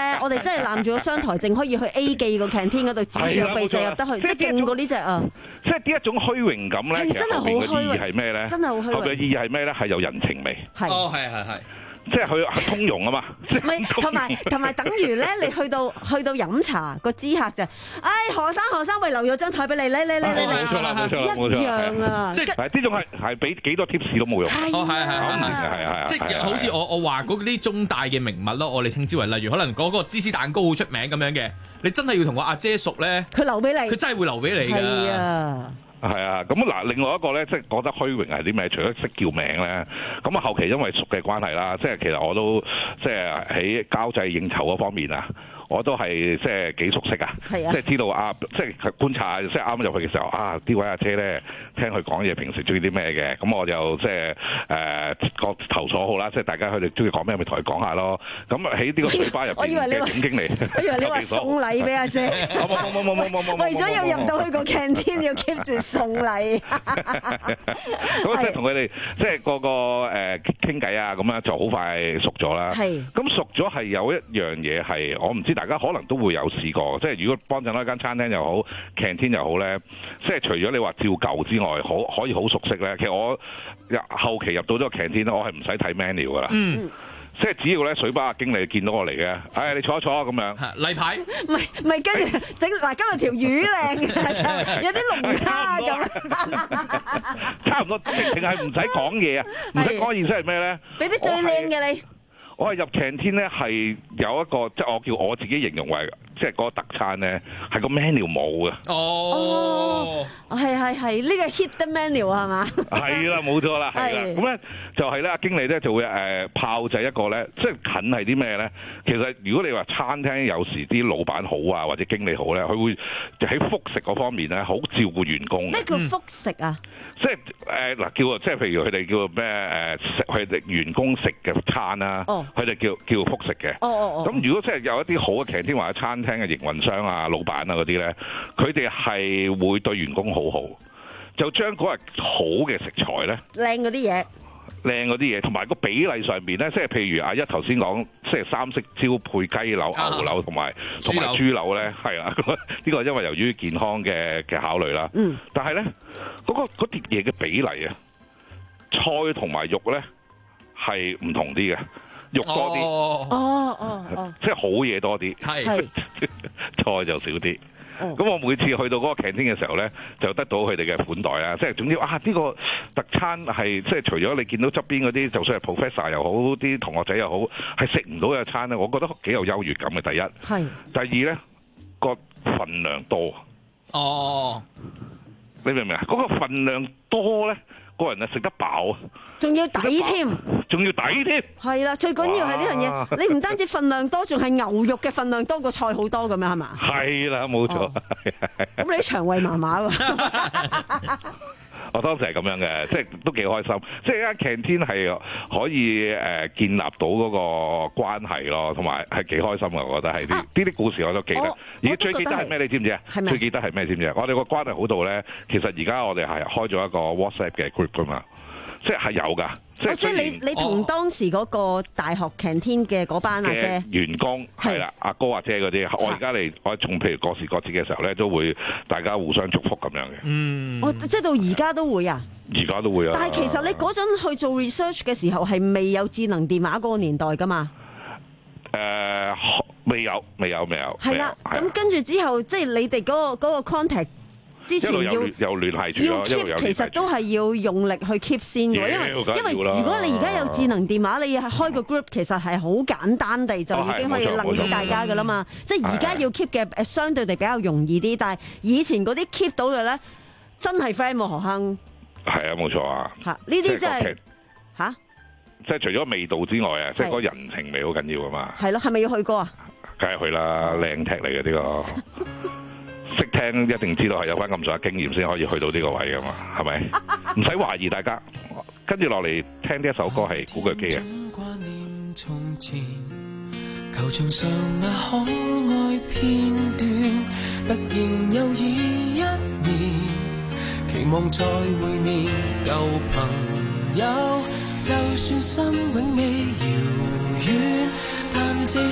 咧，我哋真係攬住個商台，淨可以去 A 記個 canteen 嗰度指住個鼻就入得去，即係勁過呢隻啊！ 即係呢一種虛榮感咧， 真係好虛榮。 其實後邊嘅意義係咩咧？ 真係好虛榮。 後邊嘅意義係咩咧？係有人情味。 係。 哦，係係係。 即係佢通融啊嘛， 唔係同埋同埋等於咧，你去到去到飲茶個知客就，唉何生何生，喂留咗張台俾你，你你你你， 冇錯啦冇錯啦冇錯， 一樣啊！ 即係呢種係係俾幾多 tips 都冇用， 哦係係係係係， 即係好似我我話嗰啲中大嘅名物咯，我哋稱之為例如可能嗰個芝士蛋糕好出名咁樣嘅，你真係要同個阿姐熟咧， 佢留俾你， 佢真係會留俾你㗎。 係啊。 係啊，咁嗱，另外一個咧，即係覺得虛榮係啲咩？除咗識叫名咧，咁啊後期因為熟嘅關係啦，即係其實我都即係喺交際應酬嗰方面啊。我都係即係幾熟悉啊，即係知道啊，即係觀察，即係啱入去嘅時候啊，呢位阿姐咧，聽佢講嘢，平時中意啲咩嘅，咁我就即係誒個頭鎖好啦，即係大家佢哋中意講咩，咪同佢講下咯。咁喺呢個水吧入邊嘅總經理， 我以為你話送禮俾阿姐， 冇冇冇冇冇冇冇， 為咗要入到去個 canteen 要 keep 住送禮。 咁即係同佢哋即係個個誒傾偈啊，咁樣就好快熟咗啦。係。咁熟咗係有一樣嘢係我唔知。大家可能都會有試過，即係如果幫襯開間餐廳又好 canteen 又好咧，即係除咗你話照舊之外，可可以好熟悉咧。其實我後期入到咗個 canteen 咧，我係唔使睇 menu 噶啦。嗯。即係只要咧水吧經理見到我嚟嘅，唉，你坐一坐咁樣。例牌。唔係唔係，跟住整嗱今日條魚靚嘅，有啲龍蝦咁。差唔多，直情係唔使講嘢啊！唔使講嘅意思係咩咧？俾啲最靚嘅你。我係入 canteen 咧，係有一個即係我叫我自己形容為即係嗰個特餐咧，係個 menu 冇嘅。哦，係係係，呢個 hidden menu 係嘛？係啦，冇錯啦，係啦。咁咧就係咧，經理咧就會誒炮製一個咧，即係近係啲咩咧？其實如果你話餐廳有時啲老闆好啊，或者經理好咧，佢會喺復食嗰方面咧，好照顧員工。咩叫復食啊？即係誒嗱，叫即係譬如佢哋叫咩誒食佢哋員工食嘅餐啦。哦。佢哋叫叫復食嘅。哦哦哦。咁如果即係有一啲好嘅canteen或者餐廳嘅營運商啊、老闆啊嗰啲咧，佢哋係會對員工好好，就將嗰日好嘅食材咧，靚嗰啲嘢，靚嗰啲嘢，同埋個比例上邊咧，即係譬如阿一頭先講，即係三色椒配雞柳、牛柳同埋同埋豬柳咧，係啦，呢個因為由於健康嘅嘅考慮啦。嗯。但係咧，嗰個嗰碟嘢嘅比例啊，菜同埋肉咧係唔同啲嘅。肉多啲，哦哦哦，即係好嘢多啲，係菜就少啲。咁、哦、我每次去到嗰個 canteen 嘅時候咧，就得到佢哋嘅款待啦。即係總之啊，呢、呢個特餐係即係除咗你見到側邊嗰啲，就算係 professor 又好，啲同學仔又好，係食唔到嘅餐咧，我覺得幾有優越感嘅。第一，係第二咧，個份量多。哦，你明唔明啊？嗰、嗰個份量多咧。個人啊食得飽啊，仲要抵添，仲要抵添，係啦，最緊要係呢樣嘢，你唔單止份量多，仲係牛肉嘅份量多過菜好多咁樣係嘛？係啦，冇錯。咁你腸胃麻麻喎。我當時係咁樣嘅，即係都幾開心。即係一間 canteen 係可以誒建立到嗰個關係咯，同埋係幾開心嘅。我覺得係啲呢啲故事我都記得。而最記得係咩？你知唔知啊？最記得係咩？知唔知啊？我哋個關係好到咧，其實而家我哋係開咗一個 WhatsApp 嘅 group 噶嘛，即係係有㗎。即係你你同當時嗰個大學 canteen 嘅嗰班阿姐員工係啦，阿哥阿姐嗰啲，我而家嚟我從譬如過時過節嘅時候咧，都會大家互相祝福咁樣嘅。嗯，我即係到而家都會啊，而家都會啊。但係其實你嗰陣去做 research 嘅時候係未有智能電話嗰個年代㗎嘛？誒、呃，未有，未有，未有。係啦，咁跟住之後，即係你哋嗰個嗰個 contact。之前要有聯繫住咯，要 keep 其實都係要用力去 keep 先嘅，因為因為如果你而家有智能電話，你開個 group 其實係好簡單地就已經可以諗到大家噶啦嘛。即係而家要 keep 嘅誒相對地比較容易啲，但係以前嗰啲 keep 到嘅咧，真係 friend 喎何亨。係啊，冇錯啊。嚇，呢啲真係嚇，即係除咗味道之外啊，即係嗰人情味好緊要噶嘛。係咯，係咪要去過啊？梗係去啦，靚踢嚟嘅呢個。識聽一定知道係有翻咁上下經驗先可以去到呢個位噶嘛，係咪？唔使懷疑大家。跟住落嚟聽呢一首歌係古巨基嘅。掛念從前，球場上那可愛片段，突然又已一年，期望再會面舊朋友，就算心永未遙遠，但這刻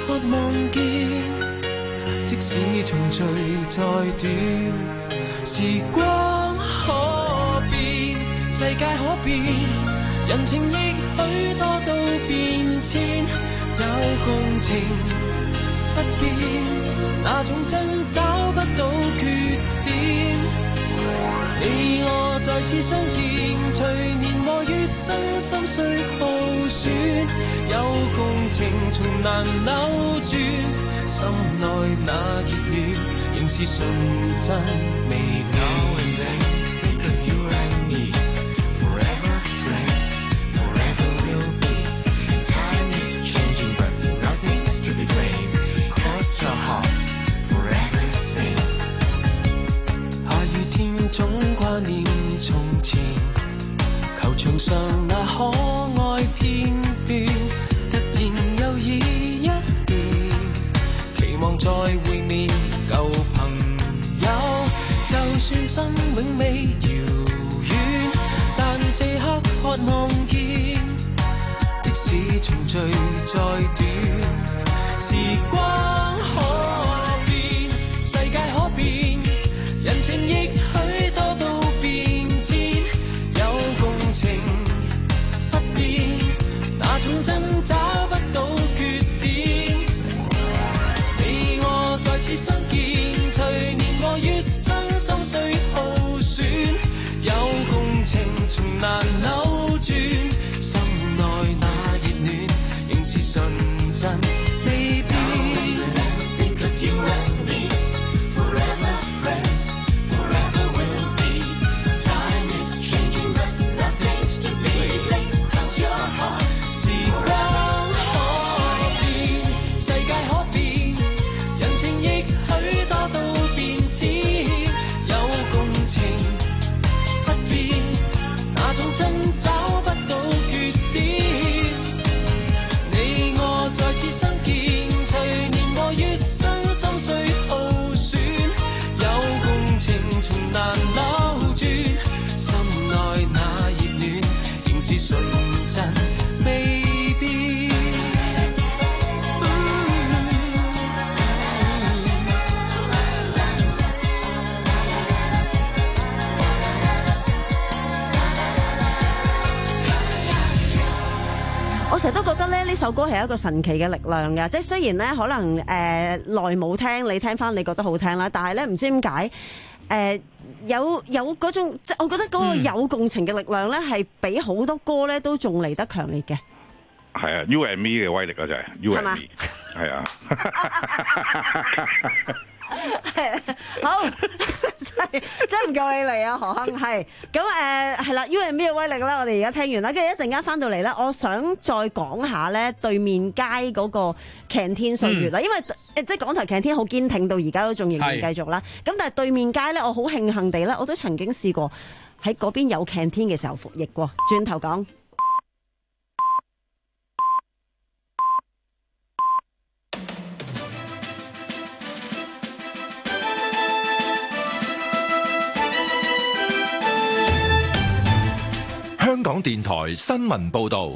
渴望見，即使重聚再短，時光可變，世界可變，人情亦許多都變遷，有共情不變，那種真找不到缺點。你我再次相見，隨年和月身心雖耗損，有共情從難扭轉，心內那熱戀仍是純真未朽。總掛念從前，球場上那可愛片段，突然又已一年，期望再會面舊朋友，就算心永未遙遠，但這刻渴望見，即使重聚再短，時光可變，世界可變，人情亦許多都變遷，有共情不變，那種真找不到缺點。你我再次相見，隨年和月身心雖耗損，有共情從難扭轉，心內那熱戀仍是純真未變。找不到缺點，你我再次相見，隨年和月身心雖耗損，有共情從難扭轉，心內那熱戀仍是純真未變。 我成日都覺得咧，呢首歌係一個神奇嘅力量嘅，即係雖然咧可能誒耐冇聽，你聽翻你覺得好聽啦，但係咧唔知點解誒有有嗰種即係我覺得嗰個有共情嘅力量咧，係比好多歌咧都仲嚟得強烈嘅。 係啊 ，You and Me 嘅威力啊，就係 You and Me，係啊。 好，真係真係唔夠你嚟啊，何鏗係咁誒係啦 ，U and Me 嘅威力啦，我哋而家聽完啦，跟住一陣間翻到嚟咧，我想再講下咧對面街嗰個 Canteen 歲月啦，嗯、因為誒即係港台 Canteen 好堅挺到而家都仲仍然繼續啦，咁但係對面街咧，我好慶幸地咧，我都曾經試過喺嗰邊有 Canteen 嘅時候服役過，轉頭講。 香港電台新聞報導，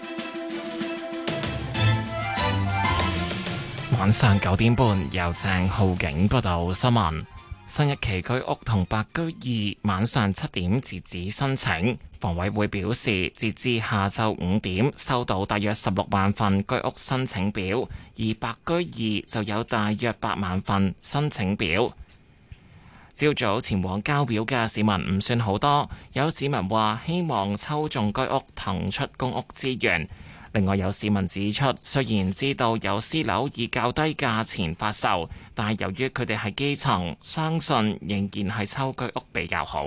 晚上九點半由鄭浩景報道新聞。新一期居屋同白居二晚上七點截止申請，房委會表示，截至下晝五點收到大約十六萬份居屋申請表，而白居二就有大約八萬份申請表。朝早前往交表嘅市民唔算好多，有市民話希望抽中居屋騰出公屋資源。另外有市民指出，雖然知道有私樓以較低價錢發售，但係由於佢哋係基層，相信仍然係抽居屋比較好。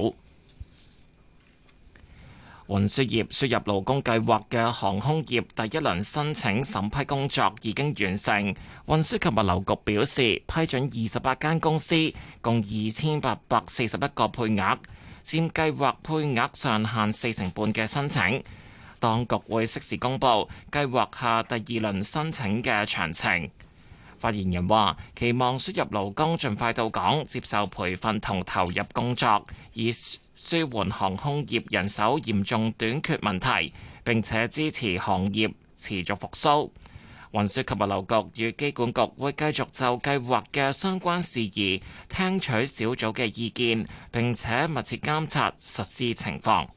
運輸業輸入勞工計劃嘅航空業第一輪申請審批工作已經完成。運輸及物流局表示，批准二十八間公司，共二千八百四十一個配額，佔計劃配額上限四成半嘅申請。當局會適時公布計劃下第二輪申請嘅詳情。發言人話：期望輸入勞工盡快到港接受培訓同投入工作，以舒緩航空業人手嚴重短缺問題，並且支持行業持續復甦。 運輸及物流局與機管局會繼續就計劃嘅相關事宜聽取小組嘅意見，並且密切監察實施情況。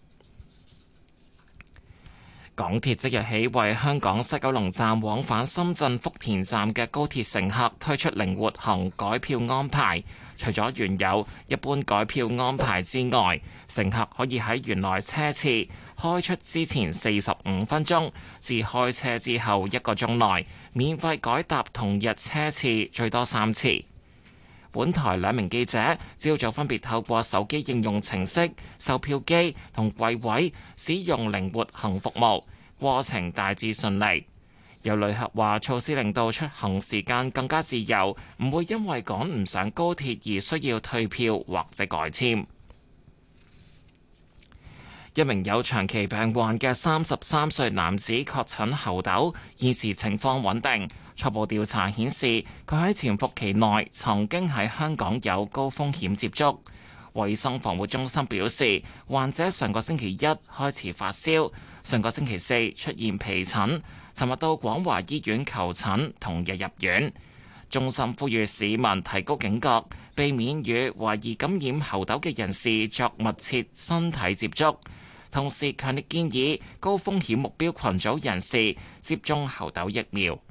港鐵即日起為香港西九龍站往返深圳福田站嘅高鐵乘客推出靈活行改票安排，除咗原有一般改票安排之外，乘客可以喺原來車次開出之前四十五分鐘至開車之後一個鐘內免費改搭同日車次最多三次。本台兩名記者朝早分別透過手機應用程式、售票機同櫃位使用靈活行服務，過程大致順利。有旅客話措施令到出行時間更加自由，唔會因為趕唔上高鐵而需要退票或者改簽。一名有長期病患嘅三十三歲男子確診猴痘，現時情況穩定。初步調查顯示，佢喺潛伏期內曾經喺香港有高風險接觸。衛生防護中心表示，患者上個星期一開始發燒，上個星期四出現皮疹，尋日到廣華醫院求診，同日入院。中心呼籲市民提高警覺，避免與懷疑感染猴痘嘅人士作密切身體接觸，同時強烈建議高風險目標群組人士接種猴痘疫苗。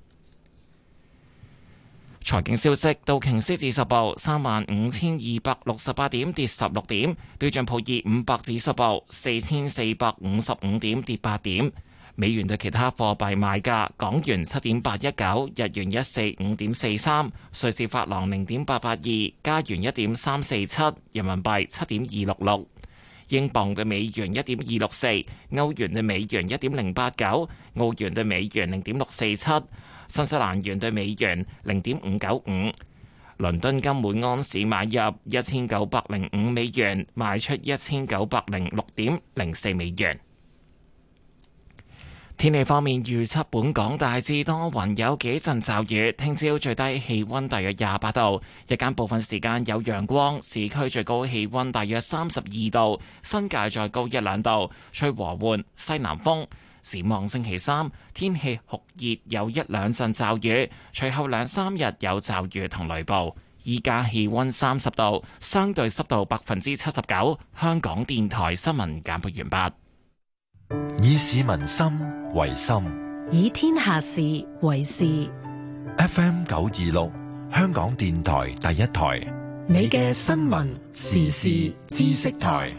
財經消息，道瓊斯指數報三萬五千二百六十八點，跌十六點；標準普爾五百指數報四千四百五十五點，跌八點。美元對其他貨幣賣價：港元七點八一九，日元一四五點四三，瑞士法郎零點八八二，加元一點三四七，人民幣七點二六六，英鎊對美元一點二六四，歐元對美元一點零八九，澳元對美元零點六四七。新西蘭元對美元零點五九五，倫敦金每安士買入一千九百零五美元，賣出一千九百零六點零四美元。天氣方面預測，本港大致多雲，有幾陣驟雨。聽朝最低氣溫大約廿八度，日間部分時間有陽光，市區最高氣溫大約三十二度，新界再高一兩度，吹和緩西南風。展望星期三，天氣酷熱，有一兩陣驟雨，隨後兩三日有驟雨同雷暴。依家氣溫三十度，相對濕度百分之七十九。香港電台新聞簡報完畢。 以市民心為心， 以天下事為事。 F M 九二六，香港電台第一台， 你嘅新聞時事知識台。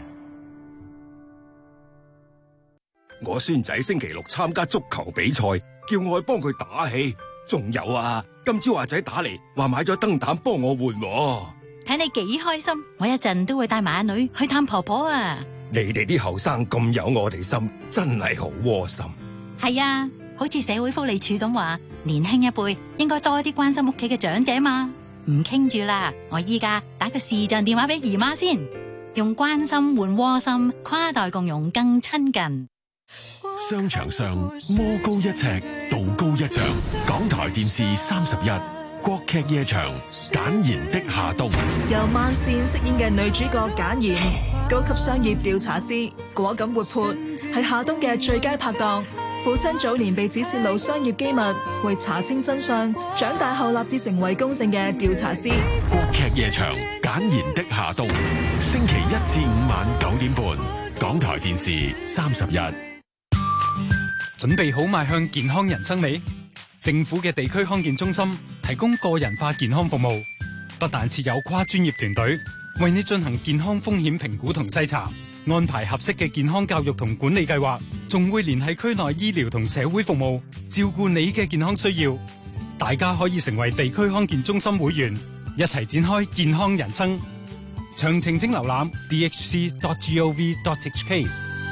我孫仔星期六參加足球比賽，叫我去幫佢打氣。仲有啊，今朝阿仔打嚟話買咗燈膽幫我換。 睇你幾開心，我一陣都會帶埋阿女去探婆婆啊！ 你哋啲後生咁有我哋心，真係好窩心。 係啊，好似社會福利署咁話，年輕一輩應該多啲關心屋企嘅長者嘛。唔傾住啦，我依家打個視像電話俾姨媽先，用關心換窩心，跨代共融更親近。 商場上魔高一尺，道高一丈。港台電視三十一，國劇夜場，簡言的夏冬。 由萬茜飾演嘅女主角簡言，高級商業調查師，果敢活潑，係夏冬嘅最佳拍檔。父親早年被指泄露商業機密，為查清真相，長大後立志成為公正嘅調查師。 國劇夜場，簡言的夏冬，星期一至五晚九點半，港台電視三十一。 準備好邁向健康人生未？政府嘅地區康健中心提供個人化健康服務，不但設有跨專業團隊為你進行健康風險評估同篩查，安排合適嘅健康教育同管理計劃，仲會聯繫區內醫療同社會服務，照顧你嘅健康需要。大家可以成為地區康健中心會員，一齊展開健康人生。詳情請瀏覽 d h c dot gov dot h k。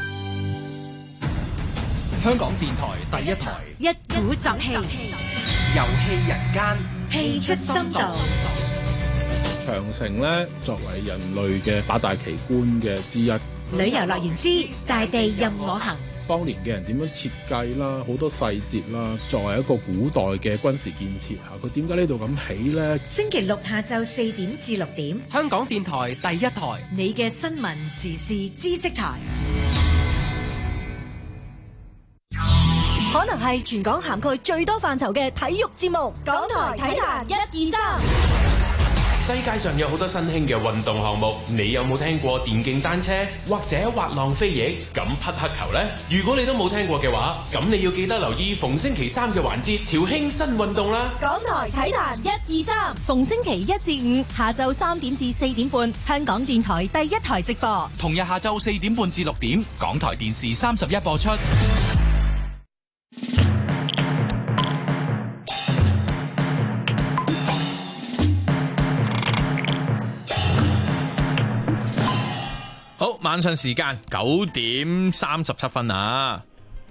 香港電台第一台， 一鼓作氣， 遊戲人間， 氣出深度。 長城咧，作為人類嘅八大奇觀嘅之一， 旅遊樂園之大地任我行。 當年嘅人點樣設計啦，好多細節啦，作為一個古代嘅軍事建設嚇，佢點解呢度咁起呢？ 星期六下晝四點至六點， 香港電台第一台， 你嘅新聞時事知識台。 可能係係全港涵蓋最多範疇嘅體育節目。港台體壇一二三。 世界上有好多新興嘅運動項目，你有冇聽過電競單車或者滑浪飛翼？咁匹克球呢？如果你都冇聽過嘅話，咁你要記得留意逢星期三嘅環節潮興新運動啦。 港台體壇一二三，逢星期一至五下晝三點至四點半，香港電台第一台直播。 同日下晝四點半至六點，港台電視三十一播出。 好，晚上時間九點三十七分啊！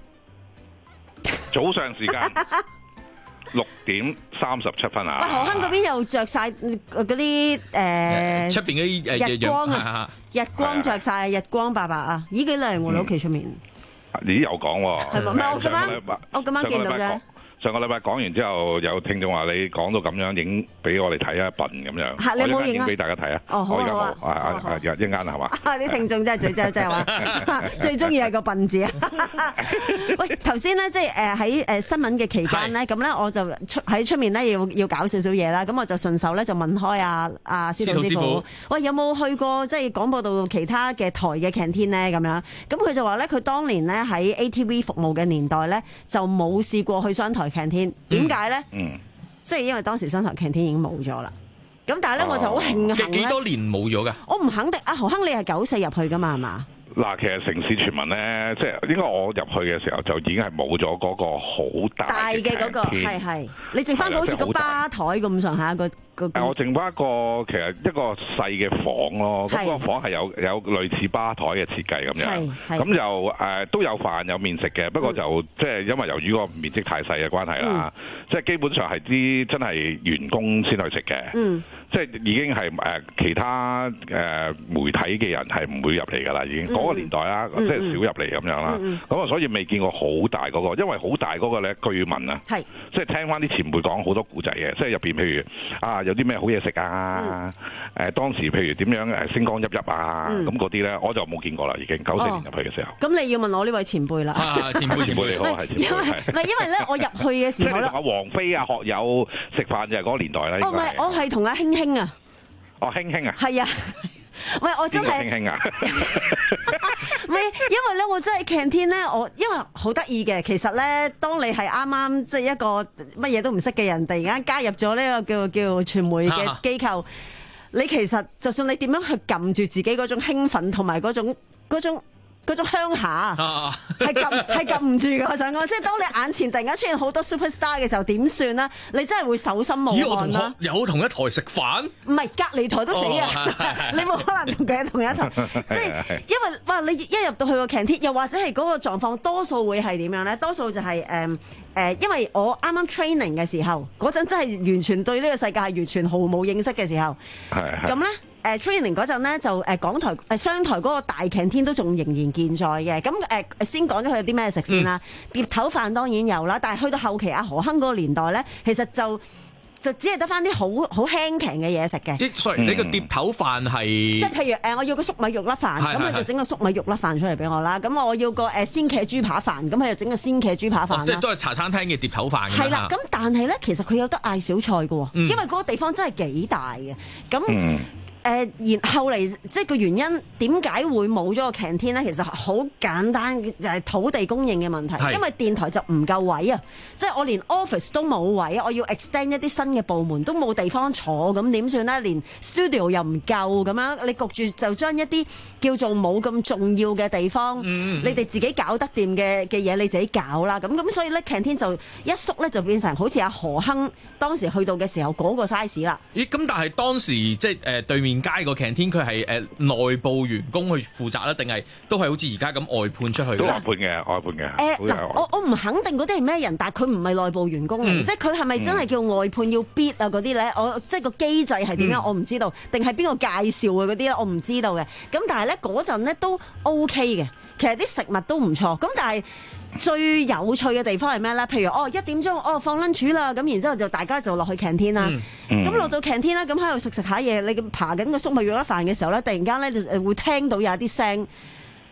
早上時間六點三十七分啊！ 喂，河坑嗰邊又着晒嗰啲誒， 出邊嗰啲日光啊，日光着晒，日光白白啊，咦幾靚喎！你屋企出面， 你又講喎？ 係咪？唔係我今晚我今晚見到啫。 上個禮拜講完之後，有聽眾話你講到咁樣影俾我哋睇啊，笨咁樣。 嚇，你有冇影啊？ 影俾大家睇啊！ 哦，好啊，好啊，啊，一陣間係嘛？ 啲聽眾真係最真真係話，最中意係個笨字啊！喂，頭先咧即係誒喺誒新聞嘅期間咧，咁咧我就出喺出面咧要要搞少少嘢啦，咁我就順手咧就問開阿阿司徒師傅，喂有冇去過即係廣播道其他嘅台嘅 canteen 咧咁樣？咁佢就話咧佢當年咧喺 A T V 服務嘅年代咧就冇試過去商台 canteen， 點解咧？嗯，即係因為當時商台 canteen 已經冇咗啦。咁但係咧，我就好慶幸咧。 幾多年冇咗㗎？ 我唔肯定。阿何亨，你係九四入去㗎嘛？係嘛？ 嗱，其實城市傳聞咧，即係應該我入去嘅時候就已經係冇咗嗰個好大大嘅嗰個，係係。你剩翻個好似個吧台咁上下個個。 我剩翻一個其實一個細嘅房咯，咁個房係有有類似吧台嘅設計咁樣，咁就誒都有飯有麵食嘅，不過就即係因為由於個面積太細嘅關係啦，即係基本上係啲真係員工先去食嘅。即係已經係誒其他誒媒體嘅人係唔會入嚟㗎啦，已經嗰、嗯、個年代啦，嗯、即係少入嚟咁樣啦。咁啊、嗯，所以未見過好大嗰、那個，因為好大嗰個咧，據聞啊，是即係聽翻啲前輩講好多古仔嘅，即係入邊譬如啊有啲咩好嘢食啊，誒、嗯、當時譬如點樣誒星光熠熠啊，咁嗰啲咧我就冇見過啦，已經九四年入去嘅時候。 咁、哦、你要問我呢位前輩啦、 啊，前輩前輩你好，係前輩。 唔係因為咧，我入去嘅時候咧， 同阿王菲啊學友食飯就係嗰個年代啦。 哦，唔係，我係同阿興興啊。 哦，興興啊！ 係啊，喂，我真係興興啊！ 唔係，因為咧，我真係 canteen 咧，我因為好得意嘅。其實咧，當你係啱啱即係一個乜嘢都唔識嘅人，突然間加入咗呢個叫叫傳媒嘅機構，啊、你其實就算你點樣去撳住自己嗰種興奮同埋嗰種嗰種。嗰種鄉下係撳係撳唔住㗎，我想講，即係當你眼前突然間出現好多 superstar 嘅時候，點算咧？你真係會手心冒汗啦！ 有同一台食飯？ 唔係隔離台都死啊！哦、你冇可能同佢同一台，即係因為哇！你一入到去個 canteen，又或者係嗰個狀況，多數會係點樣咧？多數就係誒誒，因為我啱啱 training 嘅時候，嗰陣真係完全對呢個世界係完全毫無認識嘅時候，咁咧。誒 training 嗰陣咧，就誒港台誒商台嗰個大 canteen都仲仍然健在嘅。咁誒先講咗佢有啲咩食先啦。嗯、碟頭飯當然有啦，但係去到後期阿何亨嗰個年代咧，其實就就只係得翻啲好好輕強嘅嘢食嘅。 sorry，你個碟頭飯係即係譬如誒，我要個粟米肉粒飯，咁佢就整個粟米肉粒飯出嚟俾我啦。咁我要個誒鮮茄豬扒飯，咁佢就整個鮮茄豬扒飯啦。 即係都係茶餐廳嘅碟頭飯。 係啦，咁但係咧，其實佢有得嗌小菜嘅喎，嗯、因為嗰個地方真係幾大嘅。咁嗯誒，然後嚟即係個原因點解會冇咗個 canteen 咧？其實好簡單，就係土地供應嘅問題。因為電台就唔夠位啊，即係我連 office 都冇位，我要 extend 一啲新嘅部門都冇地方坐，咁點算咧？連 studio 又唔夠咁樣，你焗住就將一啲叫做冇咁重要嘅地方，嗯、你哋自己搞得掂嘅嘅嘢，你自己搞啦。咁咁所以咧 canteen 就一縮咧，就變成好似阿何亨當時去到嘅時候嗰個 size 啦。 咦？咁但係當時即係誒對面街個 canteen 佢係誒內部員工去負責咧，定係都係好似而家咁外判出去？ 都外判嘅，外判嘅。誒嗱、 呃，我我唔肯定嗰啲係咩人，但係佢唔係內部員工嚟，嗯、即係佢係咪真係叫外判要 bid 啊嗰啲咧？我即係個機制係點樣？嗯、我唔知道，定係邊個介紹嘅嗰啲咧？我唔知道嘅。咁但係咧嗰陣咧都 OK 嘅，其實啲食物都唔錯。咁但係最有趣嘅地方係咩咧？譬如哦一點鐘哦放 lunch 啦，咁然之後就大家就落去 canteen 啦。咁落到 canteen 啦，咁喺度食食下嘢，你爬緊個粟米肉粒飯嘅時候咧，突然間咧就會聽到有啲聲，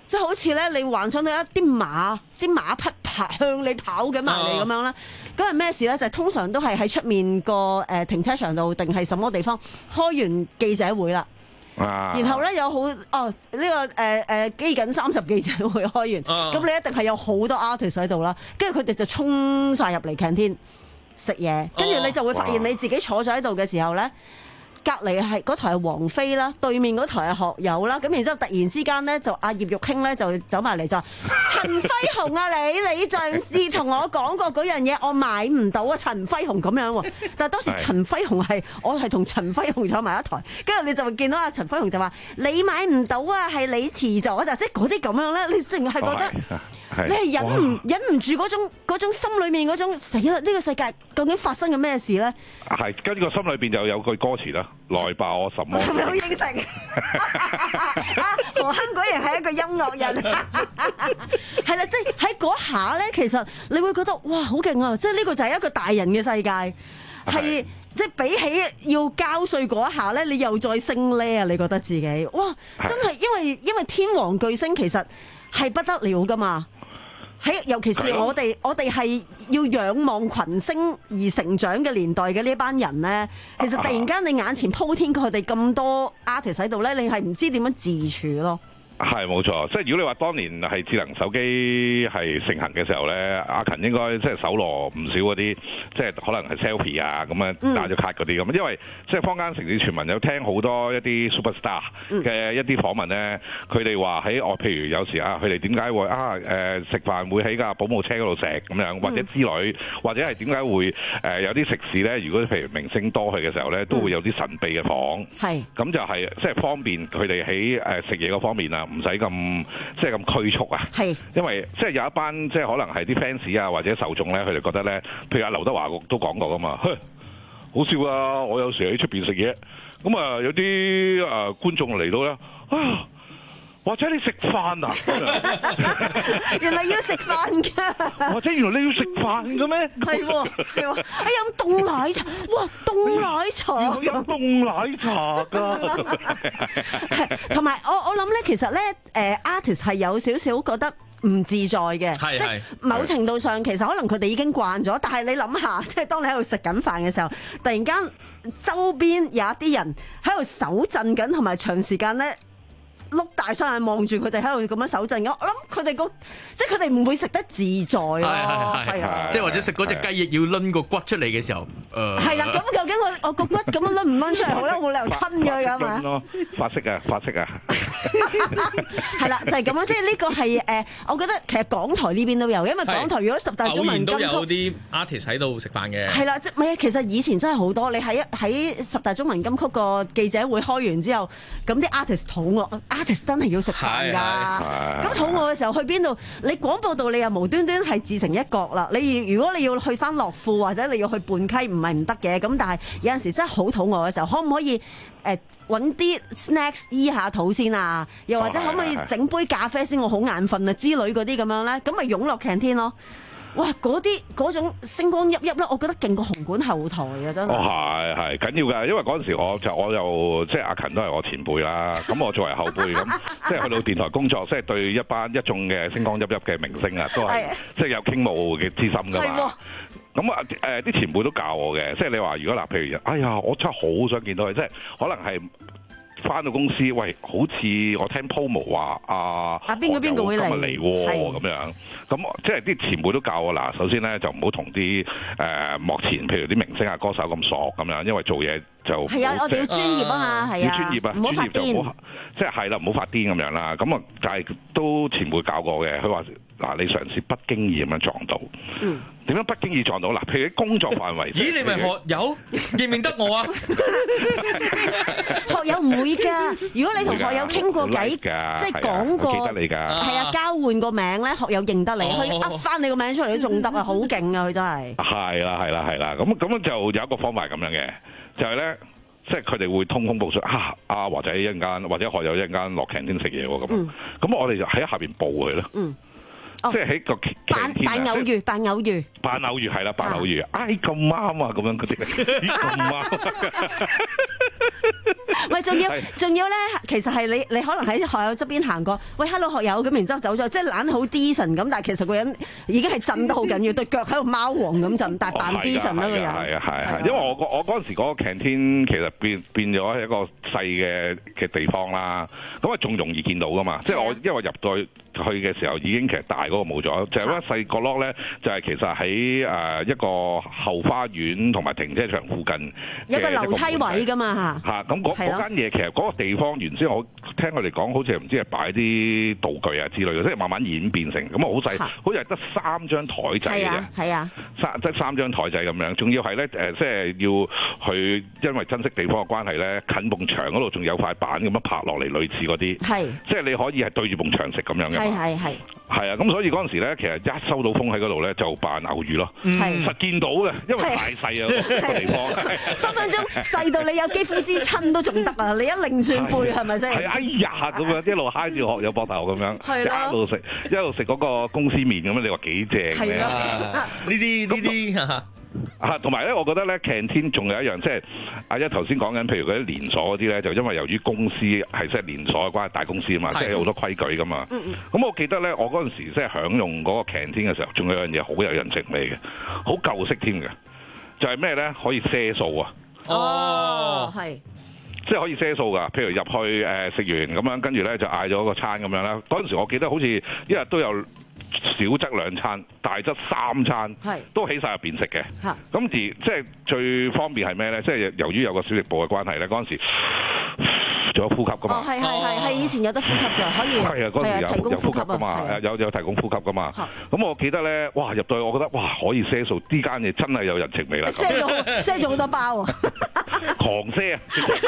即係好似咧，你幻想到一啲馬，啲馬匹爬向你跑緊埋嚟咁樣啦。嗰係咩事咧？就係、通常都係喺出面個誒停車場度，定係什麼地方開完記者會啦。 啊、 然後咧有好哦呢、呢個誒誒基緊三十記者會開完，咁、啊、你一定係有好多 artist 喺度啦。跟住佢哋就衝晒入嚟 canteen 食嘢，跟住你就會發現你自己坐咗喺度嘅時候咧。隔離係嗰台係王菲啦，對面嗰台係學友啦，咁然之後突然之間咧就阿葉玉卿咧就走埋嚟就話：陳輝鴻啊你，你上次同我講過嗰樣嘢，我買唔到啊！陳輝鴻咁樣喎，但係當時陳輝鴻係我係同陳輝鴻坐埋一台，跟住你就會見到阿陳輝鴻就話：你買唔到啊，係你遲咗就即係嗰啲咁樣咧，你淨係覺得。你係忍唔忍唔住嗰種嗰種心裏面嗰種死啦！呢個世界究竟發生緊咩事咧？ 係跟住個心裏邊就有句歌詞啦，來吧我什麼？ 係咪好應承？何亨果然係一個音樂人，係啦，即係喺嗰下咧，其實你會覺得哇好勁啊！即係呢個就係一個大人嘅世界，係即係比起要交稅嗰一下咧，你又再升咧啊！你覺得自己哇真係因為因為天王巨星其實係不得了㗎嘛。喺尤其是我哋，我哋係要仰望群星而成長嘅年代嘅呢班人咧，其實突然間你眼前鋪天蓋地咁多 artist 喺度咧，你係唔知點樣自處咯。 係冇錯，即係如果你話當年係智能手機係盛行嘅時候咧，阿勤應該即係搜羅唔少嗰啲，即係可能係 selfie 啊咁樣打咗卡嗰啲咁。因為即係坊間城市傳聞有聽好多一啲 superstar 嘅一啲訪問咧，佢哋話喺我譬如有時啊，佢哋點解會啊誒食飯會喺架保姆車嗰度食咁樣，或者之類，或者係點解會誒、呃、有啲食肆咧？如果譬如明星多去嘅時候咧，都會有啲神秘嘅房，係咁就係即係方便佢哋喺誒食嘢嗰方面啊。唔使咁即係咁拘束啊！係，因為即係有一班即係可能係啲 fans 啊或者受眾咧，佢哋覺得咧，譬如阿劉德華都講過噶嘛，好笑啊！我有時喺出邊食嘢，咁啊有啲誒、呃、觀眾嚟到咧啊，或者你食飯啊？ 原來要食飯㗎！ 或者原來你要食飯嘅咩？ 係喎，係喎！哎呀，飲凍奶茶，哇，凍奶茶， 飲凍奶茶㗎！ 同埋我我諗咧，其實咧，誒 artist 係有少少覺得唔自在嘅，即係某程度上其實可能佢哋已經慣咗，但係你諗下，即係當你喺度食緊飯嘅時候，突然間周邊有一啲人喺度手震緊，同埋長時間咧。碌大雙眼望住佢哋喺度咁樣手震咁，我諗佢哋個即係佢哋唔會食得自在咯，係啊， 即係或者食嗰隻雞翼要攆個骨出嚟嘅時候，誒係啦，咁究竟我我個骨咁樣攆唔攆出嚟好咧？冇理由吞咗㗎嘛， 咯，發色啊，發色啊， 係啦，就係咁樣，即係呢個係誒，我覺得其實港台呢邊都有，因為港台如果十大中文金曲都有啲 artist 喺度食飯嘅， 係啦，即係唔係其實以前真係好多，你喺喺十大中文金曲個記者會開完之後，咁啲 artist 肚餓。artist 真係要食飯㗎，咁肚餓嘅時候去邊度？你廣播道你又無端端係自成一角啦。你如果你要去翻樂富或者你要去泮溪，唔係唔得嘅。咁但係有陣時真係好肚餓嘅時候，可唔可以誒揾啲 snacks 醫下肚先啊？又或者可唔可以整杯咖啡先？我好眼瞓啊之類嗰啲咁樣咧，咁咪湧落 canteen 咯。哇！嗰啲嗰種星光熠熠咧，我覺得勁過紅館後台啊！真係。哦， 係係緊要㗎，因為嗰陣時我就我又即係阿勤都係我前輩啦。咁我作為後輩咁，即係去到電台工作，即係對一班一眾嘅星光熠熠嘅明星啊，都係即係有傾慕嘅之心㗎嘛。咁啊誒啲前輩都教我嘅，即係你話如果嗱，譬如哎呀，我真係好想見到佢，即係可能係。翻到公司，喂，好似我聽 Pomo 話啊， 啊邊個邊個會嚟？ 嚟喎咁樣，咁即係啲前輩都教我嗱，首先咧就唔好同啲誒幕前，譬如啲明星啊、歌手咁熟咁樣，因為做嘢就係啊，我哋要專業啊嘛，係啊， 要專業啊，唔好發癲，即係係啦，唔好發癲咁樣啦。咁啊，但係都前輩教過嘅，佢話嗱，你嘗試不經意咁樣撞到，嗯，點樣不經意撞到嗱？譬如喺工作範圍， 咦，你咪學友認唔認得我啊？ 學友唔會㗎，如果你同學友傾過偈，即係講過， 記得你㗎， 係啊，交換個名咧，學友認得你，佢噏翻你個名出嚟都仲得啊，好勁啊，佢真係。係啦，係啦，係啦，咁咁就有一個方法咁樣嘅，就係咧。即係佢哋會通風報信啊！啊，或者一陣間，或者學友一陣間落 canteen 食嘢喎咁。咁、嗯、我哋就喺下邊報佢咯。嗯，哦、即係喺個扮扮偶遇，扮偶遇， 扮偶遇係啦，扮偶遇。哎，咁啱啊！咁樣嗰啲，咦咁啱。 喂，仲要仲要咧，其實係你你可能喺學校側邊行過，喂 hello 學友咁，然之後走咗，即係懶好 decent 咁，但係其實個人已經係震得好緊要，對腳喺度貓王咁震，但係扮 decent 啦個人。 係啊係啊，因為我我嗰陣時嗰個 canteen 其實變變咗一個細嘅嘅地方啦，咁啊仲容易見到噶嘛，即係我因為我入到去嘅時候已經其實大嗰個冇咗，就係嗰細角落咧，就係其實喺誒一個後花園同埋停車場附近有個樓梯位噶嘛嚇。嚇咁嗰嗰間嘢其實嗰個地方原先我聽佢哋講，好似唔知係擺啲道具啊之類嘅，即係慢慢演變成咁啊好細，好似係得三張台仔嘅啫。係啊，三即係三張台仔咁樣，仲要係咧誒，即係要去因為珍惜地方嘅關係咧，近埲牆嗰度仲有塊板咁樣拍落嚟，類似嗰啲。係，即係你可以係對住埲牆食咁樣嘅。係係係。係啊，咁所以嗰陣時咧，其實一收到風喺嗰度咧，就扮牛魚咯。係，實見到嘅，因為太細啊個地方。分分鐘細到你有肌膚之親都仲得啊！你一擰轉背係咪先？係哎呀咁樣，一路揩住學友膊頭咁樣，一路食一路食嗰個公司麵咁樣，你話幾正嘅？ 呢啲呢啲啊，同埋咧，我覺得咧 canteen 仲有一樣，即係阿一頭先講緊，譬如嗰啲連鎖嗰啲咧，就因為由於公司係即係連鎖嘅關係，大公司啊嘛，即係有好多規矩噶嘛。咁、嗯嗯、我記得咧，我嗰陣時即係享用嗰個 canteen 嘅時候，仲有一樣嘢好有人情味嘅，好舊式添嘅，就係咩咧？可以賒數啊！哦，係。即係可以賒數㗎，譬如入去誒食完咁樣，跟住咧就嗌咗個餐咁樣啦。嗰陣時我記得好似一日都有少則兩餐，大則三餐，都喺晒入邊食嘅。咁而即係最方便係咩咧？即係由於有個小食部嘅關係咧，嗰陣時仲有呼吸㗎嘛。係係係係，以前有得呼吸㗎，可以係啊，嗰陣時有有呼吸㗎嘛，有有提供呼吸㗎嘛。咁我記得咧，哇入到去，我覺得哇可以賒數，呢間嘢真係有人情味啦。賒咗賒咗好多包啊！狂賒啊！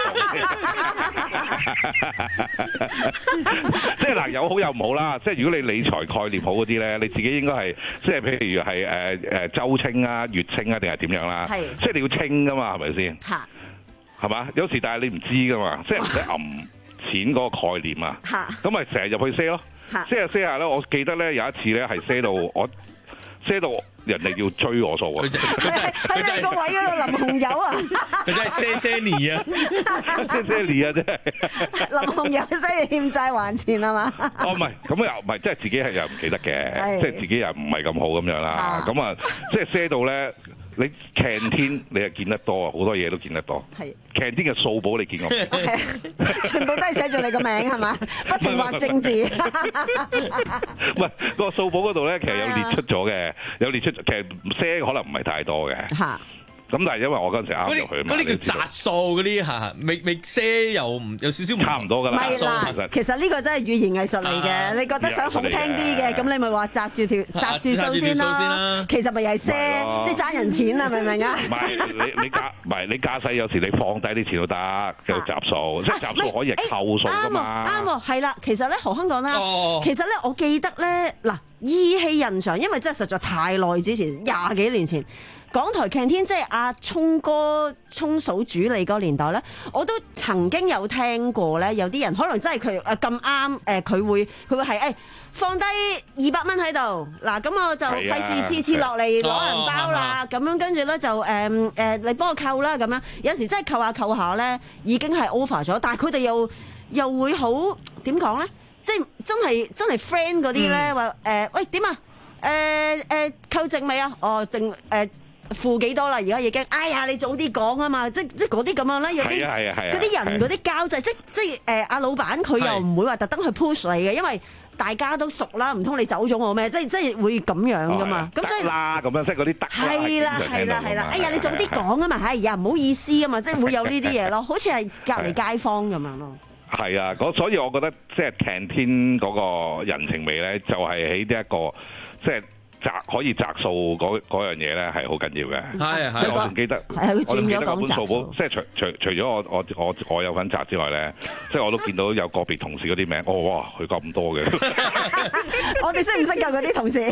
即係嗱，有好有唔好啦。即係如果你理財概念好嗰啲咧，你自己應該係即係譬如係誒誒周清啊、月清啊，定係點樣啦？係，即係你要清噶嘛，係咪先？嚇，係嘛？有時但係你唔知噶嘛，即係唔使揞錢嗰個概念啊。嚇，咁咪成日入去賒咯。嚇，賒下賒下咧，我記得咧有一次咧係賒到我。賒到人哋要追我數啊！佢真係佢真係個位嗰度淋紅油啊！ 佢真係賒賒你啊！ 賒賒你啊！真係淋紅油即係欠債還錢啊嘛！ 哦，唔係咁又唔係，即係自己係又唔記得嘅，即係自己又唔係咁好咁樣啦。咁啊，即係賒到咧。你 canteen 你係見得多啊，好多嘢都見得多。係 canteen 嘅數簿你見過？全部都係寫住你個名係嘛？不停畫政治。唔係個數簿嗰度咧，其實有列出咗嘅，有列出其實賒可能唔係太多嘅。嚇。咁但係因為我嗰陣時啱入去嘛， 嗰啲叫擲數嗰啲嚇，未未賒又唔有少少差唔多㗎啦。 係啦，其實呢個真係語言藝術嚟嘅。你覺得想好聽啲嘅，咁你咪話擲住條擲住數先咯。其實咪又係賒，即係爭人錢啊！明唔明啊？唔係你你駕唔係你駕駛有時你放低啲錢都得，叫擲數，即係擲數可以係扣數㗎嘛。啱喎，係啦。其實咧，何香港啦，其實咧，我記得咧，嗱，依稀印象，因為真係實在太耐之前，廿幾年前。港台 canteen 即係阿聰哥聰嫂主理嗰個年代咧，我都曾經有聽過咧，有啲人可能真係佢誒咁啱誒，佢會佢會係誒、哎、放低二百蚊喺度，嗱咁我就費事次次落嚟攞銀包啦，咁、哦、樣跟住咧就誒誒、呃、你幫我扣啦咁樣，有時真係扣下扣下咧已經係 over 咗，但係佢哋又又會好點講咧，即係真係真係 friend 嗰啲咧話誒喂點啊誒誒扣剩未啊？哦剩誒。呃付幾多啦？而家已經，哎呀，你早啲講啊嘛！即即嗰啲咁樣咧，有啲嗰啲人嗰啲交際，即即誒阿老闆佢又唔會話特登去 push 你嘅，因為大家都熟啦，唔通你走咗我咩？即即會咁樣噶嘛？咁所以啦，咁樣即係嗰啲得係啦係啦係啦！哎呀，你早啲講啊嘛！哎呀，唔好意思啊嘛！即會有呢啲嘢咯，好似係隔離街坊咁樣咯。 係啊，所以我覺得即係 canteen 嗰個人情味咧，就係喺呢一個即係。擲可以擲數嗰嗰樣嘢咧係好緊要嘅，係係我仲記得，我仲記得嗰本數簿，即係除除除咗我我我我有份擲之外咧，即係我都見到有個別同事嗰啲名，哦哇，佢咁多嘅， 我哋識唔識㗎嗰啲同事？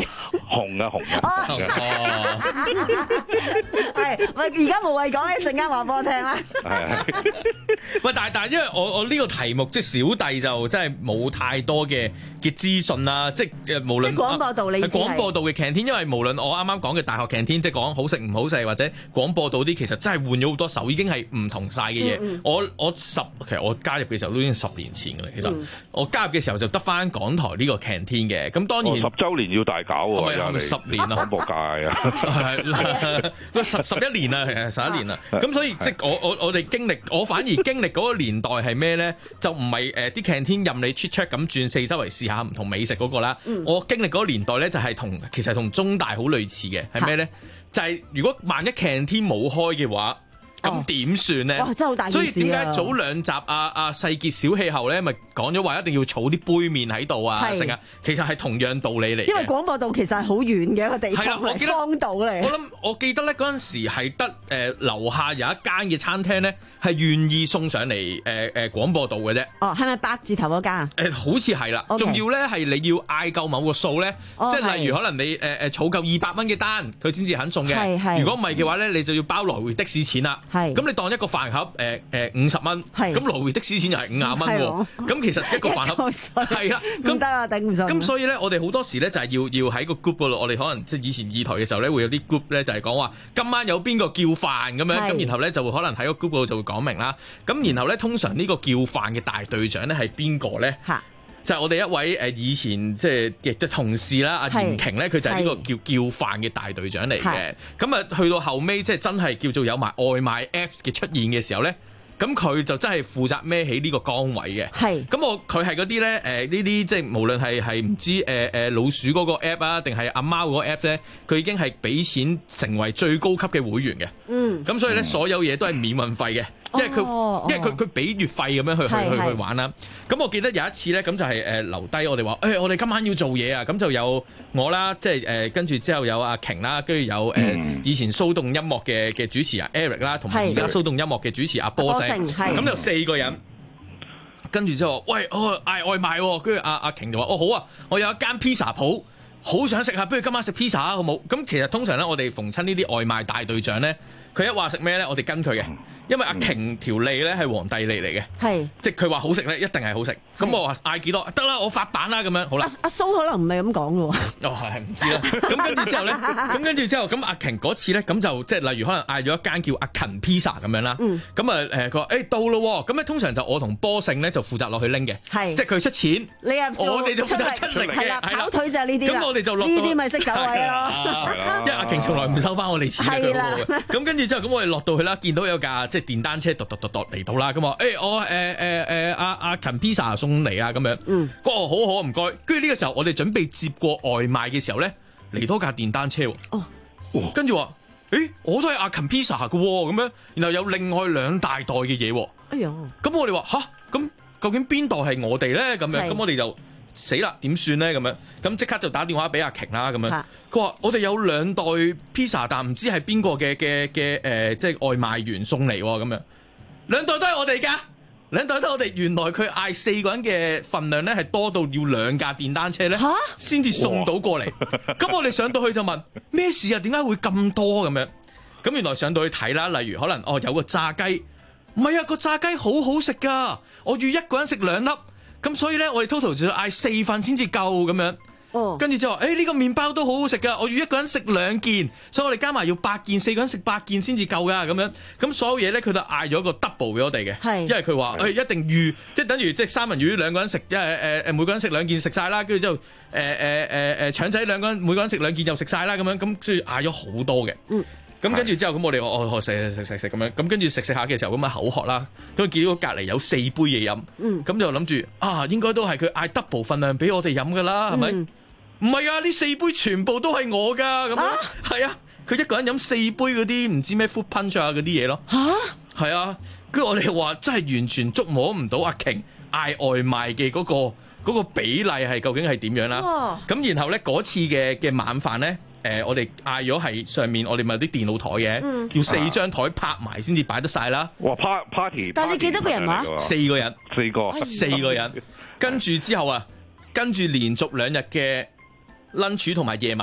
紅啊紅啊。 哦，係喂，而家無謂講咧，陣間話俾我聽啦。 喂，但係但係，因為我我呢個題目即係小弟就真係冇太多嘅嘅資訊啦，即係無論即係廣播道，你係廣播道嘅 canteen，因為無論我啱啱講嘅大學 canteen，即係講好食唔好食，或者廣播道啲，其實真係換咗好多手，已經係唔同晒嘅嘢。 嗯嗯我我十其實我加入嘅時候都已經十年前㗎啦，其實、嗯、我加入嘅時候就得翻港台呢個 canteen 嘅，咁當然、 哦、十週年要大搞喎， 係咪十年啊？ 廣播界啊， 十十一年啦，十一年啦，咁所以即係我我我哋經歷，我反而經歷嗰個年代係咩咧？就唔係誒啲 canteen 任你 check check 咁轉四周圍試下唔同美食嗰個啦。嗯、我經歷嗰個年代咧就係同其實同中大好類似嘅，係咩咧？就係、是、如果萬一 canteen 冇開嘅話。咁點算咧？哇！ 真係好大件事啊！ 所以點解早兩集啊啊世傑小氣候咧，咪講咗話一定要儲啲杯麵喺度啊？成啊，其實係同樣道理嚟。 因為廣播道其實係好遠嘅一個地方，係荒島嚟。 我諗我記得咧嗰陣時係得誒樓下有一間嘅餐廳咧，係願意送上嚟誒誒廣播道嘅啫。 哦，係咪八字頭嗰間啊？ 誒，好似係啦。仲要咧係你要嗌夠某個數咧，即係例如可能你誒誒儲夠二百蚊嘅單，佢先至肯送嘅。如果唔係嘅話咧，你就要包來回的士錢啦。係。咁你當一個飯盒誒誒五十蚊，咁來回的士錢又係五廿蚊喎。咁其實一個飯盒係啦， 咁得啊，頂唔順。 咁所以咧，我哋好多時咧就係要要喺個 group 嗰度，我哋可能即係以前二台嘅時候咧，會有啲 group 咧就係講話今晚有邊個叫飯咁樣，咁然後咧就會可能喺個 group 度就會講明啦。咁然後咧，通常呢個叫飯嘅大隊長咧係邊個咧？就係我哋一位誒以前即係嘅同事啦，阿嚴瓊咧，佢就係呢個叫叫飯嘅大隊長嚟嘅。咁啊，去到後尾即係真係叫做有埋外賣 Apps 嘅出現嘅時候咧，咁佢就真係負責孭起呢個崗位嘅。係。咁我佢係嗰啲咧誒呢啲即係無論係係唔知誒誒、呃、老鼠嗰個 app 啊，定係阿貓嗰個 app 咧，佢已經係俾錢成為最高級嘅會員嘅。嗯。咁所以咧，所有嘢都係免運費嘅。因為佢，哦、因為佢佢俾月費咁樣去去去去玩啦。咁我記得有一次咧，咁就係誒留低我哋話，誒、欸、我哋今晚要做嘢啊。咁就有我啦，即係誒跟住之後有阿瓊啦，跟住有誒、呃、以前騷動音樂嘅嘅主持啊 Eric 啦，同埋而家騷動音樂嘅主持阿波仔。咁有四個人。跟住之後，喂，我嗌外賣喎。跟住阿阿瓊就話：哦好啊，我有一間 pizza 鋪，好想食啊，不如今晚食 pizza 啊，好冇？咁其實通常咧，我哋逢親呢啲外賣大隊長咧。佢一話食咩咧，我哋跟佢嘅，因為阿瓊條脷咧係皇帝脷嚟嘅，係即係佢話好食咧，一定係好食。咁我話嗌幾多得啦，我發版啦咁樣，好啦。阿阿蘇可能唔係咁講嘅喎。 哦，係唔知啦。咁跟住之後咧，咁跟住之後，咁阿瓊嗰次咧，咁就即係例如可能嗌咗一間叫阿勤 pizza 咁樣啦。咁啊誒，佢話誒到咯，咁咧通常就我同波勝咧就負責落去拎嘅，係即係佢出錢，你又我哋就負責出力嘅，係啦， 跑腿就係呢啲啦。 咁我哋就落呢啲咪識走位咯。 因為阿瓊從來唔收翻我哋錢嘅，佢咁跟住之後，咁我哋落到去啦，見到有架即係電單車，踱踱踱踱嚟到啦，咁話誒我誒誒誒阿阿勤 pizza 送嚟啊咁樣，嗯，哦好好唔該，跟住呢個時候我哋準備接過外賣嘅時候咧，嚟多架電單車，哦，跟住話誒我都係阿勤 pizza 嘅咁樣，然後有另外兩大袋嘅嘢，哎呀，咁我哋話吓，咁究竟邊袋係我哋咧？咁樣，咁我哋就。死啦，點算咧？咁樣咁即刻就打電話俾阿瓊啦。咁樣佢話：我哋有兩袋 pizza，但唔知係邊個嘅嘅嘅誒，即係外賣員送嚟喎。咁樣兩袋都係我哋㗎，兩袋都係我哋。原來佢嗌四個人嘅份量咧，係多到要兩架電單車咧，先至送到過嚟。咁我哋上到去就問咩事啊？點解會咁多咁樣？咁原來上到去睇啦，例如可能哦有個炸雞，唔係啊，個炸雞好好食㗎，我預一個人食兩粒。咁所以咧，我哋 total 就要嗌四份先至夠咁樣。哦，跟住就話，誒呢個麵包都好好食噶，我預一個人食兩件，所以我哋加埋要八件，四個人食八件先至夠噶咁樣。咁所有嘢咧，佢就嗌咗個 double 俾我哋嘅。係，因為佢話誒一定預，即係等於即係三文魚兩個人食，因為誒誒每個人食兩件食晒啦，跟住之後誒誒誒誒腸仔兩個人每個人食兩件又食晒啦咁樣，咁所以嗌咗好多嘅。嗯。咁跟住之後，咁我哋我我食食食食食咁樣，咁跟住食食下嘅時候，咁啊口渴啦，咁見到隔離有四杯嘢飲，咁、嗯、就諗住啊，應該都係佢嗌 double 份量俾我哋飲噶啦，係咪、嗯？唔係啊，呢四杯全部都係我噶，咁樣係啊，佢一個人飲四杯嗰啲唔知咩 fruit punch 啊嗰啲嘢咯，嚇係啊，跟住我哋話真係完全捉摸唔到阿瓊嗌外賣嘅嗰、嗰個嗰個比例係究竟係點樣啦？咁、哦、然後咧嗰次嘅嘅晚飯咧。誒、呃，我哋嗌咗係上面，我哋咪有啲電腦台嘅，嗯、要四張台拍埋先至擺得晒啦。 哇！party， 但係你幾多個人話？ 四個人， 四個， 四個人。跟住之後啊，跟住連續兩日嘅 lunch 同埋夜晚，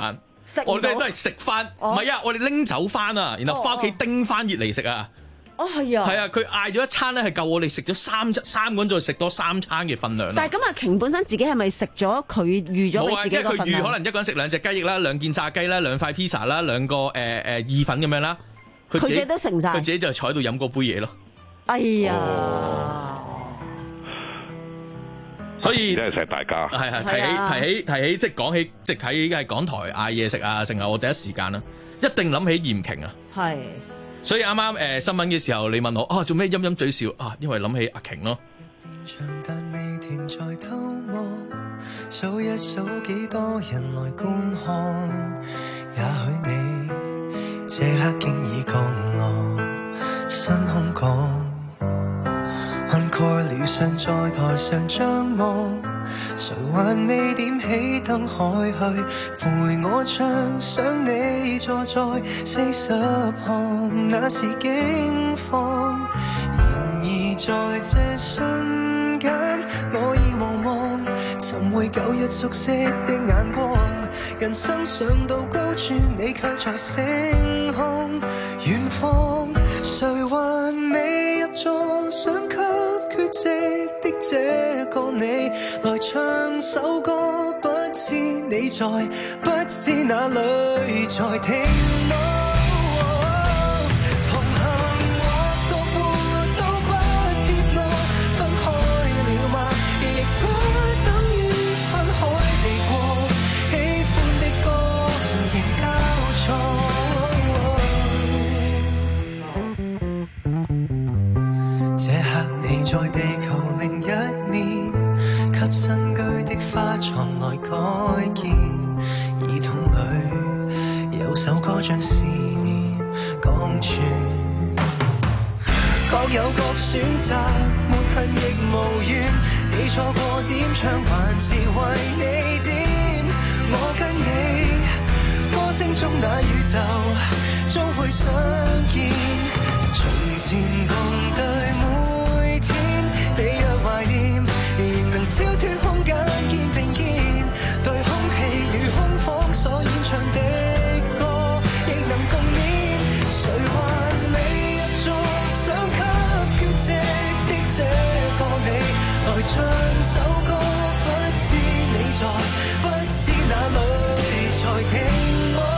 我哋都係食翻，唔係啊，我哋拎走翻啊，然後翻屋企叮翻熱嚟食啊。 哦，係啊， 係啊，佢嗌咗一餐咧，係夠我哋食咗三三個人再食多三餐嘅份量。 但係咁阿瓊本身自己係咪食咗佢預咗俾自己個份量？ 冇啊，因為佢預可能一個人食兩隻雞翼啦，兩件炸雞啦，兩塊 pizza 啦，兩個誒誒意粉咁樣啦。佢自己都成晒， 佢自己就坐喺度飲嗰杯嘢咯。 哎呀！ 所以真係錫大家。 係係提起提起提起，即係講起，即係喺喺港台嗌嘢食啊，成日我第一時間啦，一定諗起嚴瓊啊。 係。 所以啱啱誒新聞嘅時候，你問我啊，做咩陰陰嘴笑啊？因為諗起阿瓊咯。 但未停在偷望，數一數幾多人來觀看，也許你這刻經已降落新空港，看蓋了尚在台上張望，誰還未點起燈開去陪我唱，想你坐在四十旁，那是驚慌。然而在這瞬間，我已茫茫尋回舊日熟悉的眼光，人生上到高處，你卻在星空遠方，誰還未入座，想給缺席的這個你來唱首歌，不知你在，不知哪裏在聽我。在地球另一面，給新居的花床來改建，耳筒裏有首歌將思念講穿，各有各選擇，沒恨亦無怨，你錯過點唱還是為你點，我跟你歌聲中那宇宙終會相見，從前共對每天，你若懷念，仍能超脫空間肩並肩，對空氣與空房所演唱的歌，亦能共勉。誰還未入座，想給缺席的這個你來唱首歌，不知你在，不知哪裏在聽我。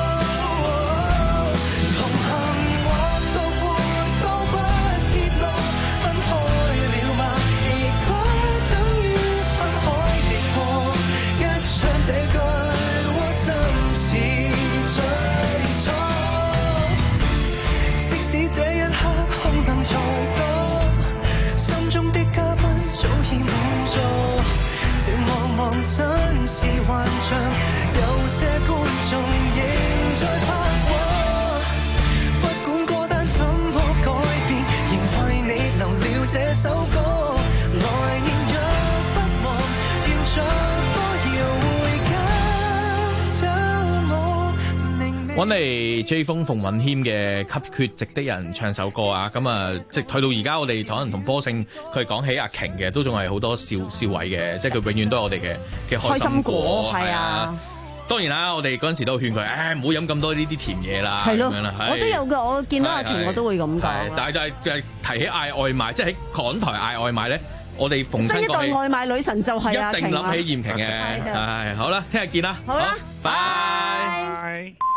真是幻象，有些觀眾仍在拍和，不管歌單怎麼改變，仍為你留了這首歌，來年若不忘，調着歌謠回家找我。 揾嚟 J 風馮允謙嘅《給缺席的人》唱首歌啊！咁啊，即係去到而家，我哋可能同波勝佢講起阿瓊嘅，都仲係好多笑笑位嘅，即係佢永遠都係我哋嘅嘅開心果，係啊！當然啦，我哋嗰陣時都勸佢，誒唔好飲咁多呢啲甜嘢啦， 係咯， 咁樣啦， 我都有嘅，我見到阿瓊我都會咁講。 但係就係就係提起嗌外賣，即係喺港台嗌外賣咧，我哋逢親新一代外賣女神就係阿瓊， 一定諗起嚴瓊嘅。係好啦，聽日見啦， 好啦， 拜。